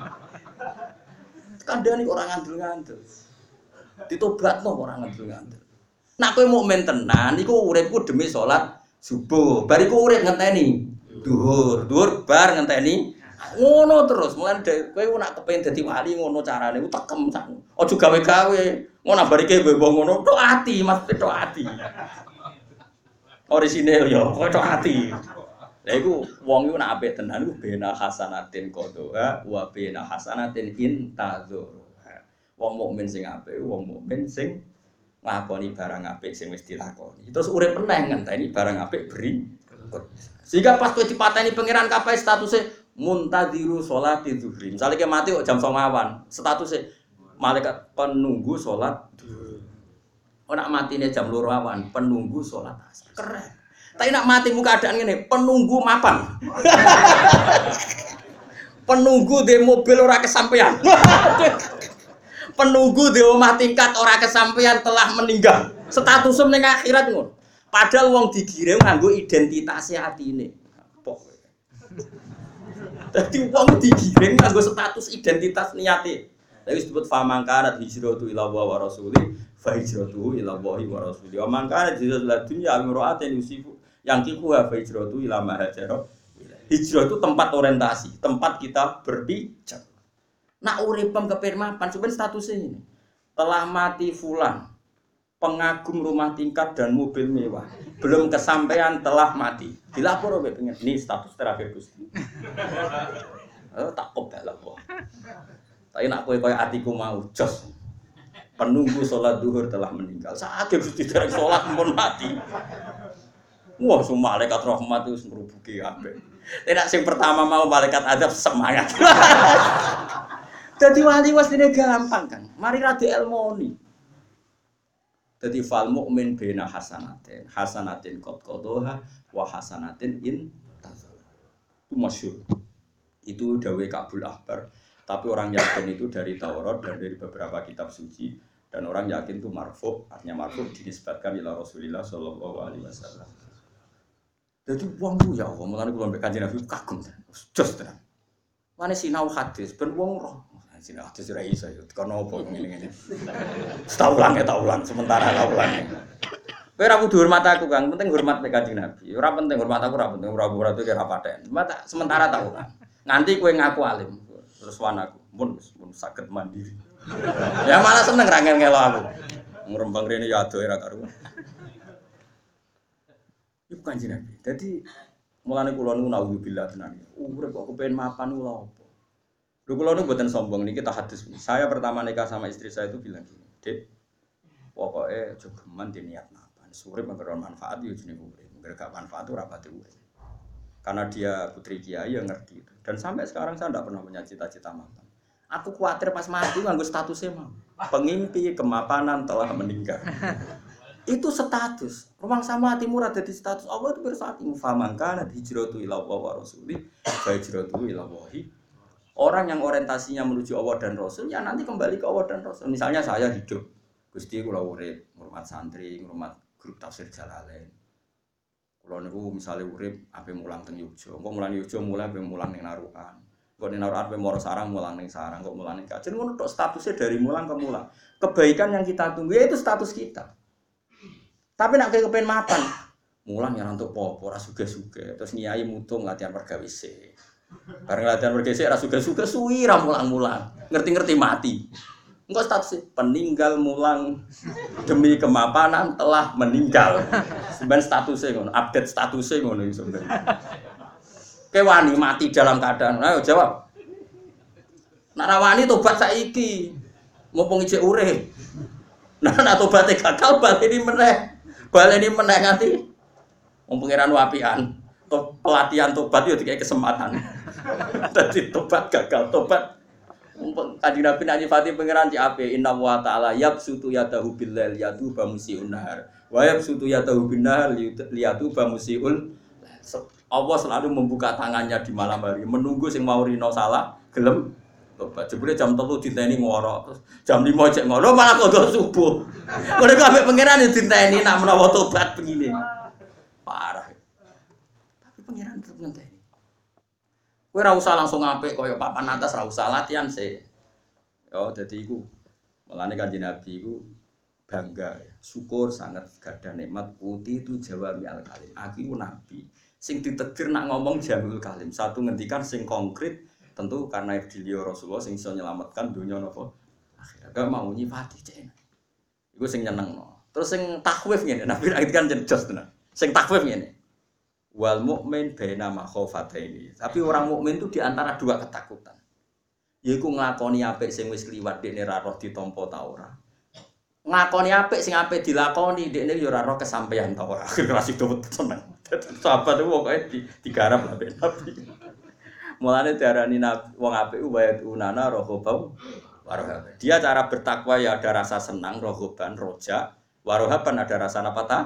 Kandhane ora ngandel-ngandel. Ditobatno ora ngandel-ngandel. Nak kowe mukmin tenan iku uripku demi salat subuh. Bar iku urip ngenteni dhuhur. Dhuhur bar ngenteni ngono terus. Mulane kowe nak kepengin dadi wali ngono carane tekem sak. Aja gawe-gawe. Ngono barike mbok ngono tok ati, Mas, tok ati. Orisinil yo, kowe tok ati. Lah iku wong iku nak apik tenan iku bena hasanatin qadha wa bena hasanatin intadzur. Wong mukmin sing apik, wong mukmin sing nglakoni barang apik sing wis dilakoni. Terus urip meneh ngenteni barang apik beri. Sehingga pas kowe dipateni pangeran kabeh statuse muntadiru sholati zuhri. Misale ke mati kok jam songo awan, statuse malaikat penunggu salat zuhur. Oh nak matine jam loro awan, penunggu salat asar. Keren. Tapi nak mati muka keadaan ngene, penunggu mapan. Penunggu di mobil ora kesampean. Penunggu di omah tingkat ora kesampean telah meninggal. Statusnya ning akhirat ngono. Padahal wong digiring nganggo identitas atine. Pok. Dadi wong digiring nganggo status identitas niate. Lha wis disebut famangkarat hijratu ila wa rasuli fa hijratu ila wa rasuli. Wa mangkarat hijratu ila dunya amra'atin yusifu yang kiku fa hijratu ila ma hajara. Hijrah itu tempat orientasi, tempat kita berpijak. Nak uripem kepir mapan, sebenarnya statusnya ini. Telah mati fulan, pengagum rumah tingkat dan mobil mewah. Belum kesampaian telah mati. Dilapor oleh pengen. Ini status terakhir Gusti. Oh, tak kobal apa. Tapi nak kowe koyo atiku mau jos. Penunggu sholat duhur telah meninggal. Sakit Gusti dereng sholat pun mati. Wah, semua malaikat rahmat itu merubuki kabeh. Tidak sing pertama mau malaikat azab semangat. Jadi wali wasine gampang kan. Mari ra dielmoni. Jadi fal mukmin bena hasanatin, hasanatin qad qadaha wa hasanatin in tazal. Itu masyhur. Itu dawuh Kabul Ahbar. Tapi orang yakin itu dari Taurat dan dari beberapa kitab suci dan orang yakin itu marfu, artinya marfu dinisbatkan ila Rasulillah sallallahu alaihi wasallam. Jadi wong ku ya Allah, mulane kula mbek Kanjeng Nabi kagum tenan. Jos tenan. Mane sinau hadis ben wong roh. Sinau hadis ora iso ya. Kono opo ngene-ngene. Tak ulang ya tak ulang sementara tak ulang. Kowe ora kudu hormat aku, Kang. Penting hormat mek Kanjeng Nabi. Ora penting hormat aku ora penting ora ora itu kira paten. Mata sementara tak ulang. Nganti kowe ngaku alim. Terus wan aku, mun mun saged mandiri. Ya malah seneng ra ngel-ngelo aku. Ngrembang rene ya ado ora karuan. Iku Kanjeng Nabi. Dadi mulane kula niku naudzubillah tenan. Urip kok kepengin mapan ku lha opo. Lho kula niku mboten sombong niki tahadus. Saya pertama nikah sama istri saya itu bilang gini, "Dik, pokoke aja geman di niat mapan. Urip mengko manfaat yo jenenge urip. Mengko gak manfaat ora pati urip." Karena dia putri kiai yang ngerti itu. Dan sampai sekarang saya tidak pernah punya cita-cita mapan. Aku khawatir pas mati nganggo statusnya mau. Pengimpi kemapanan telah meninggal. Itu status. Rumang sama hati murah jadi status. Allah itu bersatu. Famangkana hijratu ila Allah wa rasuli, fa hijratu ila Allah. Orang yang orientasinya menuju Allah dan Rasul, ya nanti kembali ke Allah dan Rasul. Misalnya saya hidup, Gusti kula urip, ngurmat santri, ngurmat grup tafsir Jalalain. Kula niku misale urip ape mulang teng Yogya. Engko mulang Yogya mulai ape mulang ning Narukan. Engko ning Narukan ape Moro Sarang mulang ning Sarang, kok mulang ning Kajen ngono tok statusnya dari mulang ke mulang. Kebaikan yang kita tunggu ya itu status kita. Tapi nak kepen mapan, mulang ya untuk popo, ora suge-suge, terus nyai mutung latihan pergawe se. Bareng latihan pergawe se ora suge-suge suwi ra mulang-mulang, ngerti-ngerti mati. Engko status peninggal mulang demi kemapanan telah meninggal. Sebenarnya statusnya ngono, update statusnya ngono iso. Ke wani mati dalam keadaan. Ayo jawab. Nak rawani tobat saiki. Mumpung isih urip. Nah, nak tobatnya gagal baleni meneh. Baleni meneh nganti wong pangeran wapian. Pelatihan tobat yo dikai kesempatan. Dadi tobat gagal, tobat Kanjeng Nabi nanya Fatih pangeran cek ape inna wa ta'ala yabsutu yadahu bil lail yadu bamusiun nahar wa yabsutu yadahu bin nahar liyatu bamusiul. Allah selalu membuka tangannya di malam hari menunggu sing mau rino salah gelem tobat. Jebule jam telu diteni ngorok terus jam lima cek ngono malah kok subuh. Ngono kok ambek pangeran diteni nak menawa tobat begini. Parah. Tapi pangeran tetep ngenteni. Kowe ora usah langsung apik kaya papan atas, ora usah latihan sih. Yo dadi iku. Mulane Kanjeng Nabi iku bangga, syukur sangat gadah nikmat putih itu jawami al-kalim. Aku iku nabi sing ditetir nak ngomong jamul kalim. Satu ngendikan sing konkret tentu karena beliau Rasulullah sing iso nyelametkan dunia napa akhirat. Gak mau nyifati cek. Iku sing nyenengno. Terus sing takwif ngene, Nabi kan jelas tenan. Sing takwif ngene. Wal mukmin baina makhofataini. Tapi orang mukmin itu di antara dua ketakutan. Yaiku nglakoni apik sing wis kliwat dekne ra roh ditampa ta ora. Nglakoni apik sing apik dilakoni dekne ya ora roh kesampaian ta ora. Akhire ra sido tenang. Sahabat itu pokoke digarap lah Nabi. Mulane diarani wong apik wayat unana rohobau warohaban. Dia cara bertakwa ya ada rasa senang, rohoban, roja, warohaban ada rasa apa ta?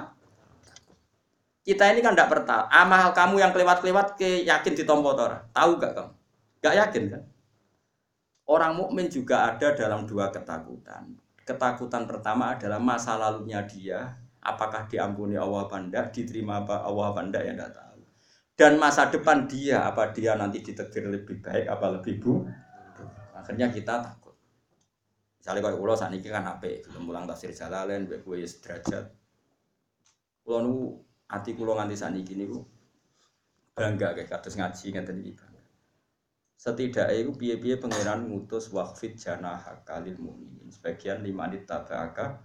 Kita ini kan tidak pertal. Amal kamu yang kelewat-kelewat ke yakin ditompo tora. Tahu gak kamu? Gak yakin kan? Orang mukmin juga ada dalam dua ketakutan. Ketakutan pertama adalah masa lalunya dia, apakah diampuni Allah apa enggak, diterima apa Allah apa enggak ya enggak tahu. Dan masa depan dia, apa dia nanti ditakdir lebih baik apa lebih buruk. Akhirnya kita takut. Misalnya kalau kula sakniki kan apik, mulang tafsir Jalalain, mbek kowe derajat. Kula nu ati kula nganti sakniki niku bangga kayak kados ngaji ngeten iki. Setidaknya iku piye-piye pangeran ngutus waqfid janah kalil mukminin. Sebagian lima menit tabaka.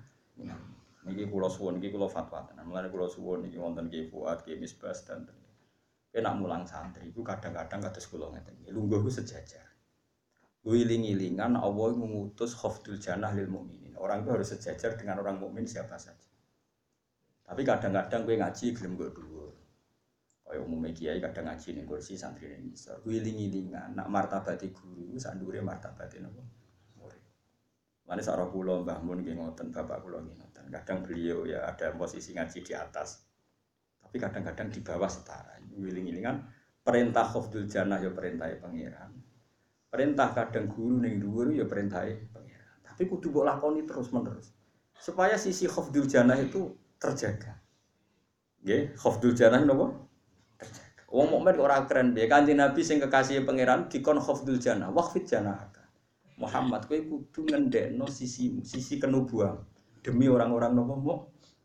Niki kula suwun iki kula fatwa tenan. Mulane kula suwun iki wonten Ki Fuad, Ki Misbas dan Kena mulang santri itu kadang-kadang kados kula ngeten. Lungguh ku sejajar. Wiling-wilingan Allah mengutus khafdul jannah lil mukminin. Orang itu harus sejajar dengan orang mukmin siapa saja. Tapi kadang-kadang kowe ngaji gelem nggo dhuwur. Kaya umumnya kiai kadang ngaji ning kursi santri ning isor. Wiling-wilingan nak martabate guru sak ndure martabate napa? Murid. Mane sak ro kula Mbah Mun nggih ngoten, bapak kula nggih ngoten. Kadang beliau ya ada posisi ngaji di atas. Tapi kadang-kadang di bawah setara. Wiling-wilingan perintah khafdul jannah ya perintahe pangeran. Perintah kadang guru ning dhuwur ya perintahe pangeran. Tapi kudu mbok lakoni terus-menerus. Supaya sisi khafdul jannah itu terjaga. Nggih, khafdul jannah napa? Terjaga. Wong mukmin kok ora keren piye? Kanjeng Nabi sing kekasih pangeran dikon khafdul jannah, waqfid jannahaka. Muhammad kowe kudu ngendekno sisi sisi kenubuan demi orang-orang napa muk.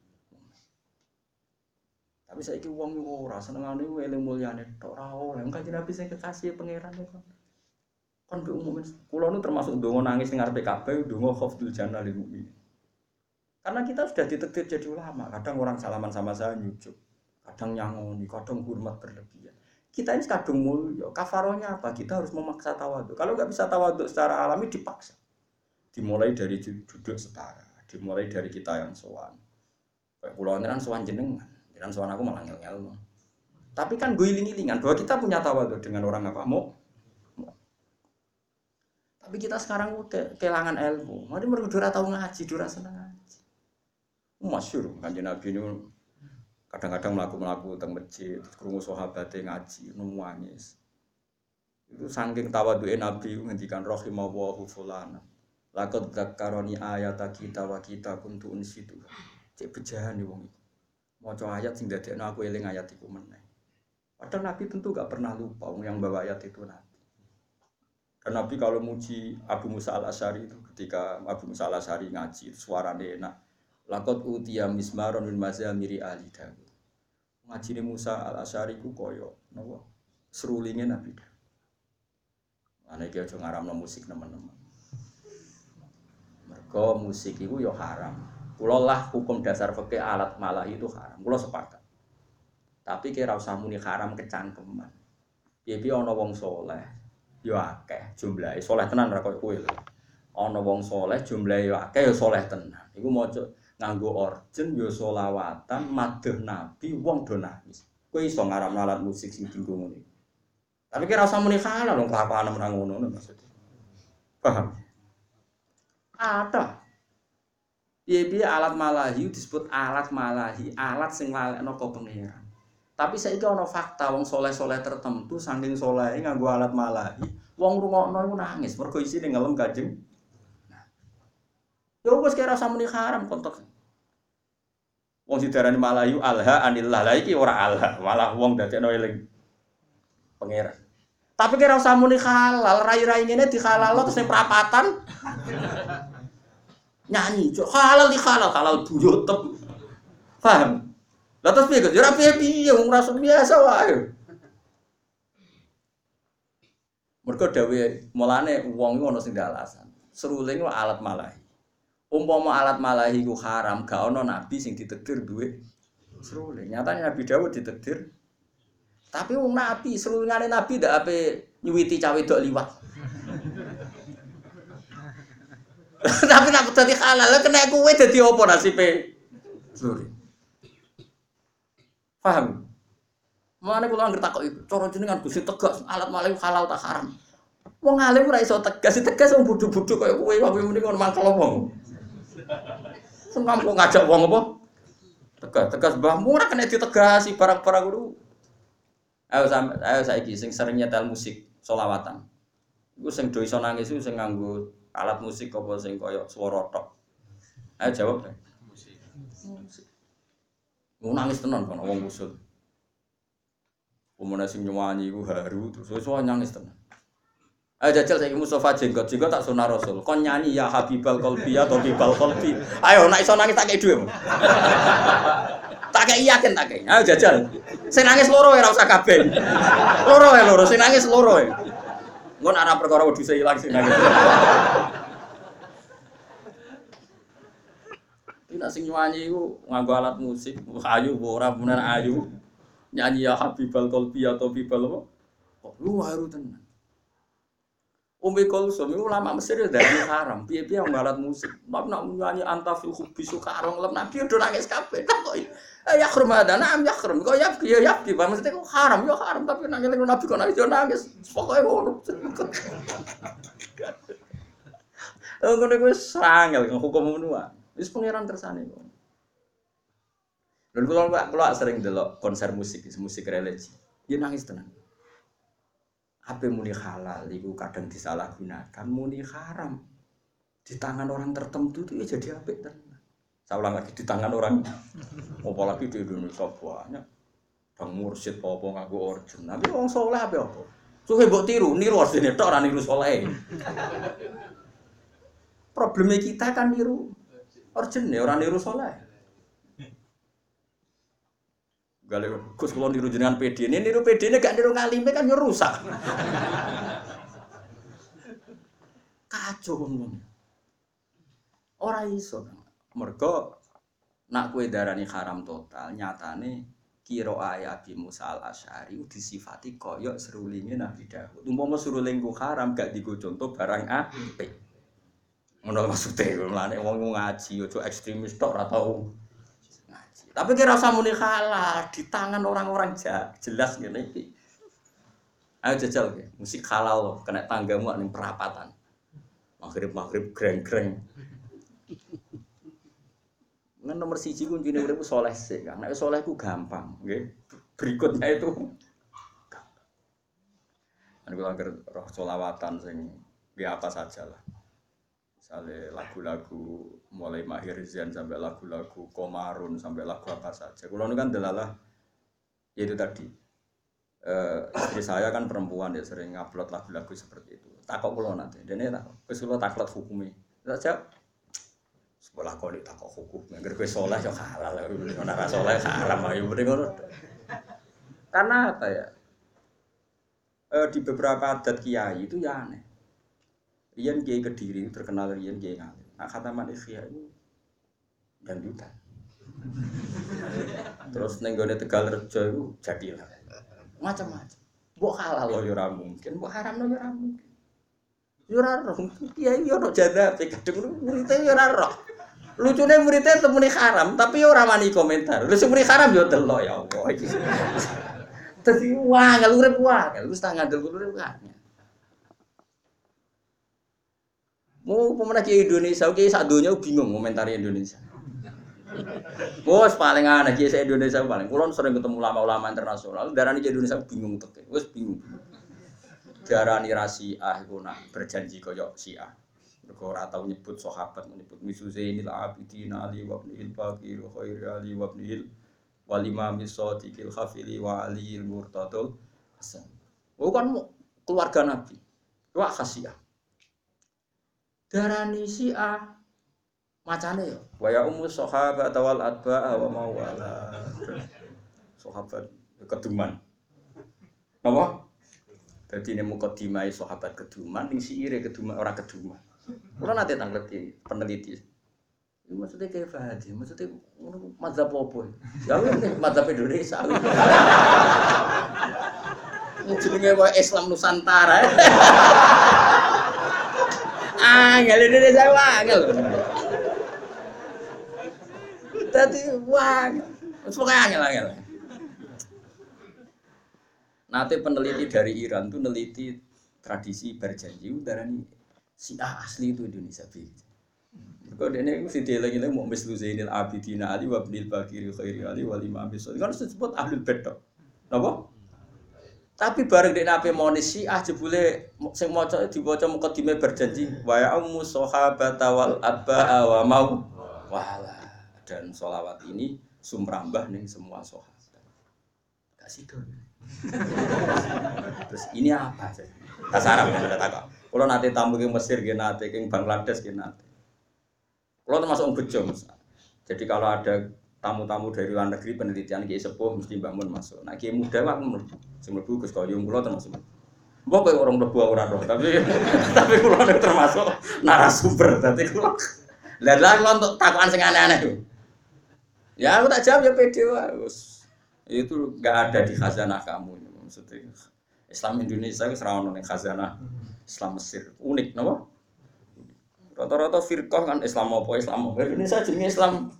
Tapi saiki wong ora senengane eling mulyane tok ora oleh. Kanjeng Nabi sing kekasih pangeran kok. Kan be umumin, kula nu termasuk ndonga nangis ning ngarepe Ka'bah, ndonga khafdul jannah lil mukmin. Karena kita sudah ditakdir jadi ulama, kadang orang salaman sama saya nyucuk, kadang nyangoni, kadang hormat berlebihan. Kita ini kadung mulya, kafarohnya apa? Kita harus memaksa tawadhu. Kalau nggak bisa tawadhu secara alami dipaksa. Dimulai dari duduk setara, dimulai dari kita yang sowan. Kayak kula kan sowan jenengan, jenengan sowan aku malah ngel-ngel. Tapi kan gue iling-ilingan bahwa kita punya tawadhu dengan orang apa mau. Tapi kita sekarang ke, kehilangan ilmu. Mari mergo ora tau ngaji, ora seneng ngaji. Masyhur Kanjeng Nabi niku kadang-kadang mlaku-mlaku teng masjid, krungu sahabate ngaji, nangis. Itu saking tawadhuke Nabi ngendikan rahimallahu fulana. Laqad dzakkarani ayata kita wa kita kuntu unsitu. Cek bejahan nih wong iki. Maca ayat sing dadekno aku eling ayat iku meneh. Padahal Nabi tentu gak pernah lupa yang bawa ayat itu Nabi. Dan Nabi kalau muji Abu Musa al-Asy'ari itu ketika Abu Musa al-Asy'ari ngaji suaranya enak. Laqad utiya mismaron min mazamiri ali Daud. Ngajine Musa al-Asy'ari ku koyo napa? Serulinge Nabi. Ana iki aja ngaramno musik teman-teman. Mergo musik iku ya haram. Kula lah hukum dasar fikih alat malah itu haram. Kula sepakat. Tapi kira usah muni haram kecangkeman. Piye-piye ana wong saleh ya akeh jumlahe saleh tenan ra koyo kowe lho. Ana wong saleh jumlahe ya akeh ya saleh tenan. Iku maca nganggo orjen ya selawatan madheh nabi wong do nangis. Kowe iso ngaramno alat musik sing dienggo ngene. Tapi kira usah muni halal wong kelakuan ora ngono maksudnya. Paham? Ada. Piye-piye alat malahi disebut alat malahi, alat sing lalekno ka pangeran. Tapi saiki ana fakta wong soleh-soleh tertentu saking solehe nganggo alat malahi, wong rungokno iku nangis mergo isine ngelem Kanjeng. Nah. Ya wis kira usah muni haram konteks. Wong sidarani malahi alha anillah. Lah iki ora alha, malah wong dadekno eling pangeran. Tapi kira usah muni halal, rai-rai ngene dihalalno terus ning prapatan. Nyanyi, halal di halal, halal buyut. Paham? Lah terus piye? Ya ora piye-piye, wong rasa biasa wae. Mergo dawuhe mulane wong iku ana sing alasan. Seruling wae alat malahi. Umpama alat malahi ku haram, gak ana nabi sing ditakdir duwe seruling. Nyatane Nabi Dawud ditakdir. Tapi wong nabi, serulingane nabi ndak ape nyuwiti cawe wedok liwat. Tapi nek dadi halal, kena kowe dadi apa nasibe? Seruling. Paham? Mulane kula anggere takok iku, cara jenengan Gusti tegas alat malahi halal ta haram. Wong alim ora iso tegas, tegas wong bodho-bodho kaya kowe wae muni ngono mangkel wong. Sing kampung ngajak wong apa? Tegas, tegas mbahmu ora kena ditegasi barang-barang kudu. Ayo sampe ayo saiki sing sering nyetel musik selawatan. Iku sing do iso nangis iku sing nganggo alat musik apa sing kaya swara tok. Ayo jawab. Musik. Musik. Wong nangis tenan kan wong usul. Umune sing nyanyi iku haru terus wis nangis tenan. Ayo jajal saiki Mustofa jenggot, jenggot tak sunah Rasul. Kon nyanyi ya Habibal Qalbi atau Bibal Qalbi. Ayo nek iso nangis tak kei dhuwit. Tak kei yakin tak kei. Ayo jajal. Sing nangis loro ora usah kabeh. Loro wae loro, sing nangis loro wae. Engko nek ana perkara wedhuse ilang sing nangis. Nek sing nyanyi iku nganggo alat musik, ayu ora bener ayu. Nyanyi ya Habibal Qalbi atau Habibal apa? Kok lu haru tenan. Umi Kulsum itu ulama Mesir ya dari haram. Piye-piye ngalat musik. Tapi nak nyanyi anta fil hubbi sukarong lem Nabi udah nangis kabeh. Kok ya khurmadan am ya khurm. Kok ya ya ya di maksudnya kok haram ya haram tapi nangis ning Nabi kok nangis yo nangis. Pokoke ngono. Oh ngono kuwi sangel hukum ngono. Wis pangeran kersane kok. Lha kula kula sering delok konser musik, musik religi. Dia nangis tenan. Apa muni halal itu kadang disalahgunakan, muni haram di tangan orang tertentu itu ya jadi apik tenan. Saya ulang lagi di tangan orang, apalagi di Indonesia banyak, bang mursyid apa ngaku origin, tapi orang soleh apa apa, suka buat tiru, niru origin itu orang niru soleh. Problemnya kita kan niru origin, orang niru soleh. Kalau Gus kalau niru jenengan P D, ini niru P D ini gak niru ngalime kan yo rusak. Kacau ngomong. Ora iso. Mergo nak kowe darani haram total, nyatane kira ayat Abi Musa al-Asy'ari disifati kaya serulinge Nabi Daud. Umpama seruling ku haram gak digo contoh barang apik. Ngono maksude, mlane wong ngaji aja ekstremis tok ora tau. Tapi kira usah muni halal di tangan orang-orang jelas ngene iki. Ayo jajal ke, musik halal loh, kena tanggamu ning perapatan. Maghrib-maghrib greng-greng. Ngen nomor siji kuncine urip saleh sik, Kang. Nek saleh ku gampang, nggih. Berikutnya itu Kan kula anggere roh sholawatan sing nggih apa sajalah. Misalnya lagu-lagu mulai Mahir Zain sampai lagu-lagu Komarun sampai lagu apa saja. Kulo kan delalah yaitu tadi. Uh, istri saya kan perempuan ya sering ngupload lagu-lagu seperti itu. Takok kulo nanti. Dene tak wis kulo taklet hukume. Tak jawab. Sekolah kok takok hukum. Angger kowe saleh yo halal. Ora ra saleh haram ayo mending ngono. Karena apa ya? Uh, di beberapa adat kiai itu ya aneh. Rian Kiai Kediri terkenal Rian Kiai Ngalim. Nah khataman Ikhya itu dangdutan. Terus nenggone Tegalrejo itu jadilah macam-macam. Mbok halal lo yo ora mungkin, mbok haram lo yo ora mungkin. Yo ora roh, kiai yo ono jadate kadung murid-e yo ora roh. Lucune murid-e temune haram, tapi yo ora wani komentar. Lu sing muni haram yo delok ya Allah iki. Dadi wah, ngel urip wah, wis tak ngandel urip wah. Mau pemenang Kiai Indonesia, Kiai sak donya bingung komentari Indonesia. Bos paling aneh Kiai sak Indonesia paling. Kulo sering ketemu ulama-ulama internasional, darani Kiai Indonesia bingung teke. Wis bingung. Darani Rasiah iku nak berjanji kaya Syiah. Mergo ora tau nyebut sahabat, nyebut Misuzainil Abidin Ali wa Ibnil Baqir Khairi Ali wa Ibnil wal Imam Sadiqil Khafili wa Aliil Murtadul Hasan. Oh kan keluarga Nabi. Wa khasiyah. Darani Syiah macane ya wa ya ummu sahabat wal atba wa mawala sahabat keduman apa dadi nek mukadimah sahabat keduman ning siire keduman ora keduman ora nate tangleti peneliti iki maksudnya kayak Fahadi maksudnya ngono mazhab opo ya wis mazhab Indonesia jenenge wae Islam Nusantara. Angel Indonesia angel. Tadi wah, pokoknya angel-angel. Nanti peneliti dari Iran tuh neliti tradisi berjanji udarani Syiah asli itu Indonesia bi. Kok dene mesti dieling-eling mau Mislu Zainil Abidin Ali wa Ibnil Baqir Khairi Ali wal Imam Sadiq. Kan disebut ahlul bait tok. Napa? Tapi bareng dek nape monis Syiah jebule sing maca diwaca mukadimah berjanji wa ya ummu sahabata wal abba wa mau wala dan sholawat ini sumrambah ning semua sahabat. Kasih dong. Terus ini apa sih? Kasarap kan ada takok. Kulo nate tamu ke Mesir nggih nate, ke Bangladesh nggih nate. Kulo termasuk wong bejo. Jadi kalau ada tamu-tamu dari luar negeri penelitian kiai sepuh mesti bangun masuk. Nah kiai muda wae mlebu. Sing mlebu Gus Koyum kula termasuk. Mbok kowe orang mlebu ora roh, tapi tapi kula termasuk narasumber. Dadi kula lha lha kula untuk takokan sing aneh-aneh. Ya aku tak jawab ya pede wae. Itu nggak ada di khazanah kamu. Maksudnya Islam Indonesia itu serawon yang khazanah Islam Mesir unik, napa? Rata-rata firqah kan Islam apa Islam apa Indonesia jenis Islam.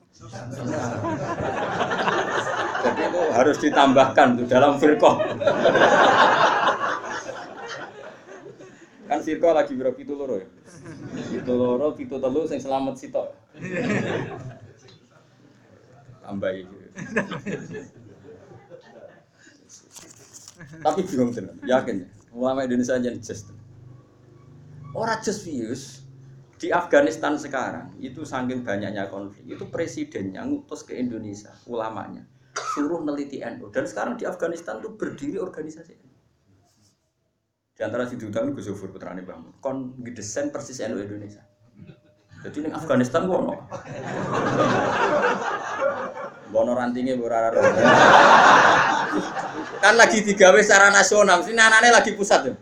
Jadi itu harus ditambahkan tuh dalam firqah. Kan firqah lagi biro pitu loro ya. Pitu loro, pitu telu sing selamat sitok. Tambah iki. Tapi bingung tenan, yakin. Ulama Indonesia jan just. Ora just views. Di Afghanistan sekarang itu saking banyaknya konflik itu presidennya ngutus ke Indonesia ulamanya suruh neliti N U dan sekarang di Afghanistan itu berdiri organisasi di antara si dutaan Gus Zufur putrane Bang kon ngedesain persis N U Indonesia jadi ning Afghanistan ku ono ono rantinge ora ora kan lagi digawe secara nasional sini anane lagi pusat ya.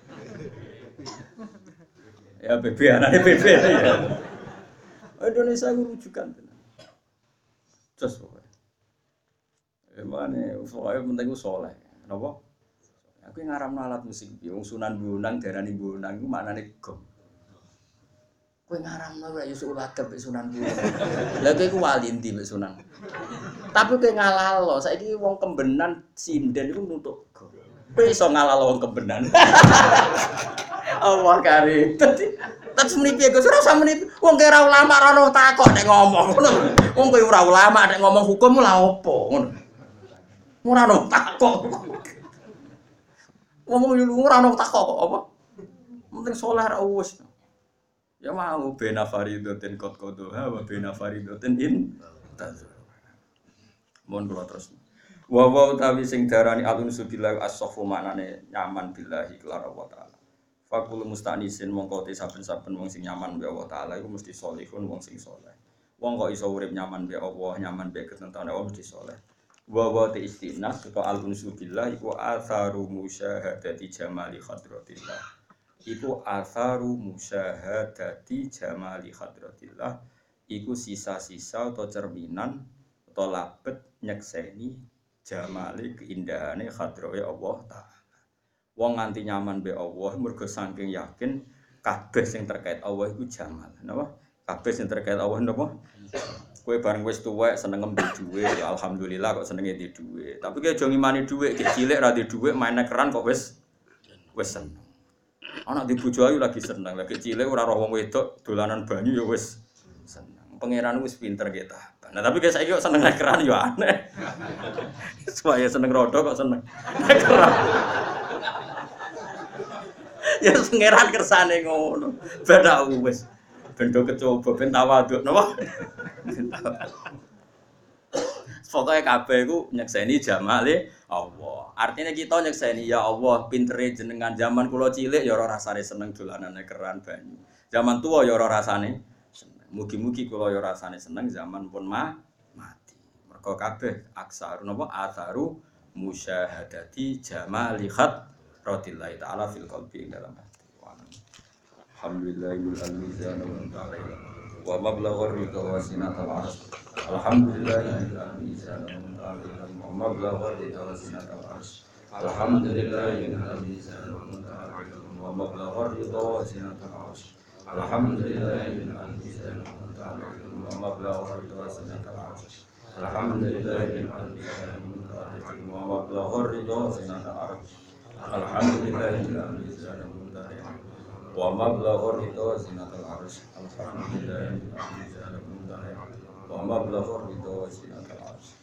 Ya B B anaknya B B ya. Indonesia itu rujukan. Just pokoknya. Emane soalnya penting ku soleh. Napa? Aku ngaramno alat musik piye wong Sunan Bonang darani Bonang iku maknane gong. Kowe ngaramno ora yo sulagep Sunan Bonang. Lah kowe iku wali ndi mek Sunan. Tapi kowe ngalalo saiki wong Kembenan sinden iku nutuk gong. Kowe iso ngalalo wong Kembenan. Allah karim. Dadi terus mriki Gus ora usah mriki. Wong kira ulama ora ono takok nek ngomong ngono. Wong kowe ora ulama nek ngomong hukum lha opo ngono. Ora ono takok. Wong ora ono takok kok apa? Penting saleh ra wis. Ya mau bena faridatin qad qadha wa bena faridatin in tazur. Mohon kula terus. Wa wa utawi sing darani alun subillah as-safu maknane nyaman billahi kelar Allah taala. Fakul mustanisin mongko te saben-saben wong sing nyaman be Allah taala iku mesti salihun wong sing saleh. Wong kok iso urip nyaman be Allah, nyaman be ketentane Allah mesti saleh. Wa wa te istinas to al-unsu billah iku atharu musyahadati jamali hadratillah. Iku atharu musyahadati jamali hadratillah. Iku sisa-sisa atau cerminan atau labet nyekseni jamali keindahane hadrahe Allah taala. Wong nganti nyaman be Allah mergo saking yakin kabeh sing terkait Allah iku jamal. Napa? Kabeh sing terkait Allah napa? Kowe bareng wis tuwek seneng ngembe dhuwit ya alhamdulillah kok senenge di dhuwit. Tapi kowe aja ngimani dhuwit, ki cilik ra di dhuwit main keran kok wis wis seneng. Anak di bojo ayu lagi seneng, lagi cilik ora roh wong wedok dolanan banyu ya wis seneng. Pangeran wis pinter kita. Nah tapi guys saiki kok seneng keran ya aneh. Supaya seneng rodo kok seneng keran. Ya pangeran kersane ngono. Badak wis. Bendo kecoba ben tawaduk napa? Pokoke kabeh iku nyekseni jamale Allah. Artinya kita nyekseni ya Allah pintere jenengan zaman kula cilik ya ora rasane seneng dolanane keran banyu. Zaman tua ya ora rasane seneng. Mugi-mugi kula ya rasane seneng zaman pun ma mati. Mergo kabeh aksaru napa atharu musyahadati jamali khat Radillahi ta'ala fil qalbi dalam hati. Alhamdulillahil mizan wa ta'ala wa mablaghur ridha wa sinatal arsy. Alhamdulillahil mizan wa ta'ala wa mablaghur ridha wa sinatal arsy. Alhamdulillahil mizan wa ta'ala wa mablaghur ridha wa sinatal arsy. Alhamdulillahil mizan wa ta'ala wa mablaghur ridha wa sinatal arsy. Alhamdulillahil mizan wa ta'ala wa mablaghur ridha wa sinatal arsy. Alhamdulillahil mizan wa mablaghur ridha zinatul arsy. Alhamdulillahil mizan wa mablaghur ridha zinatul arsy.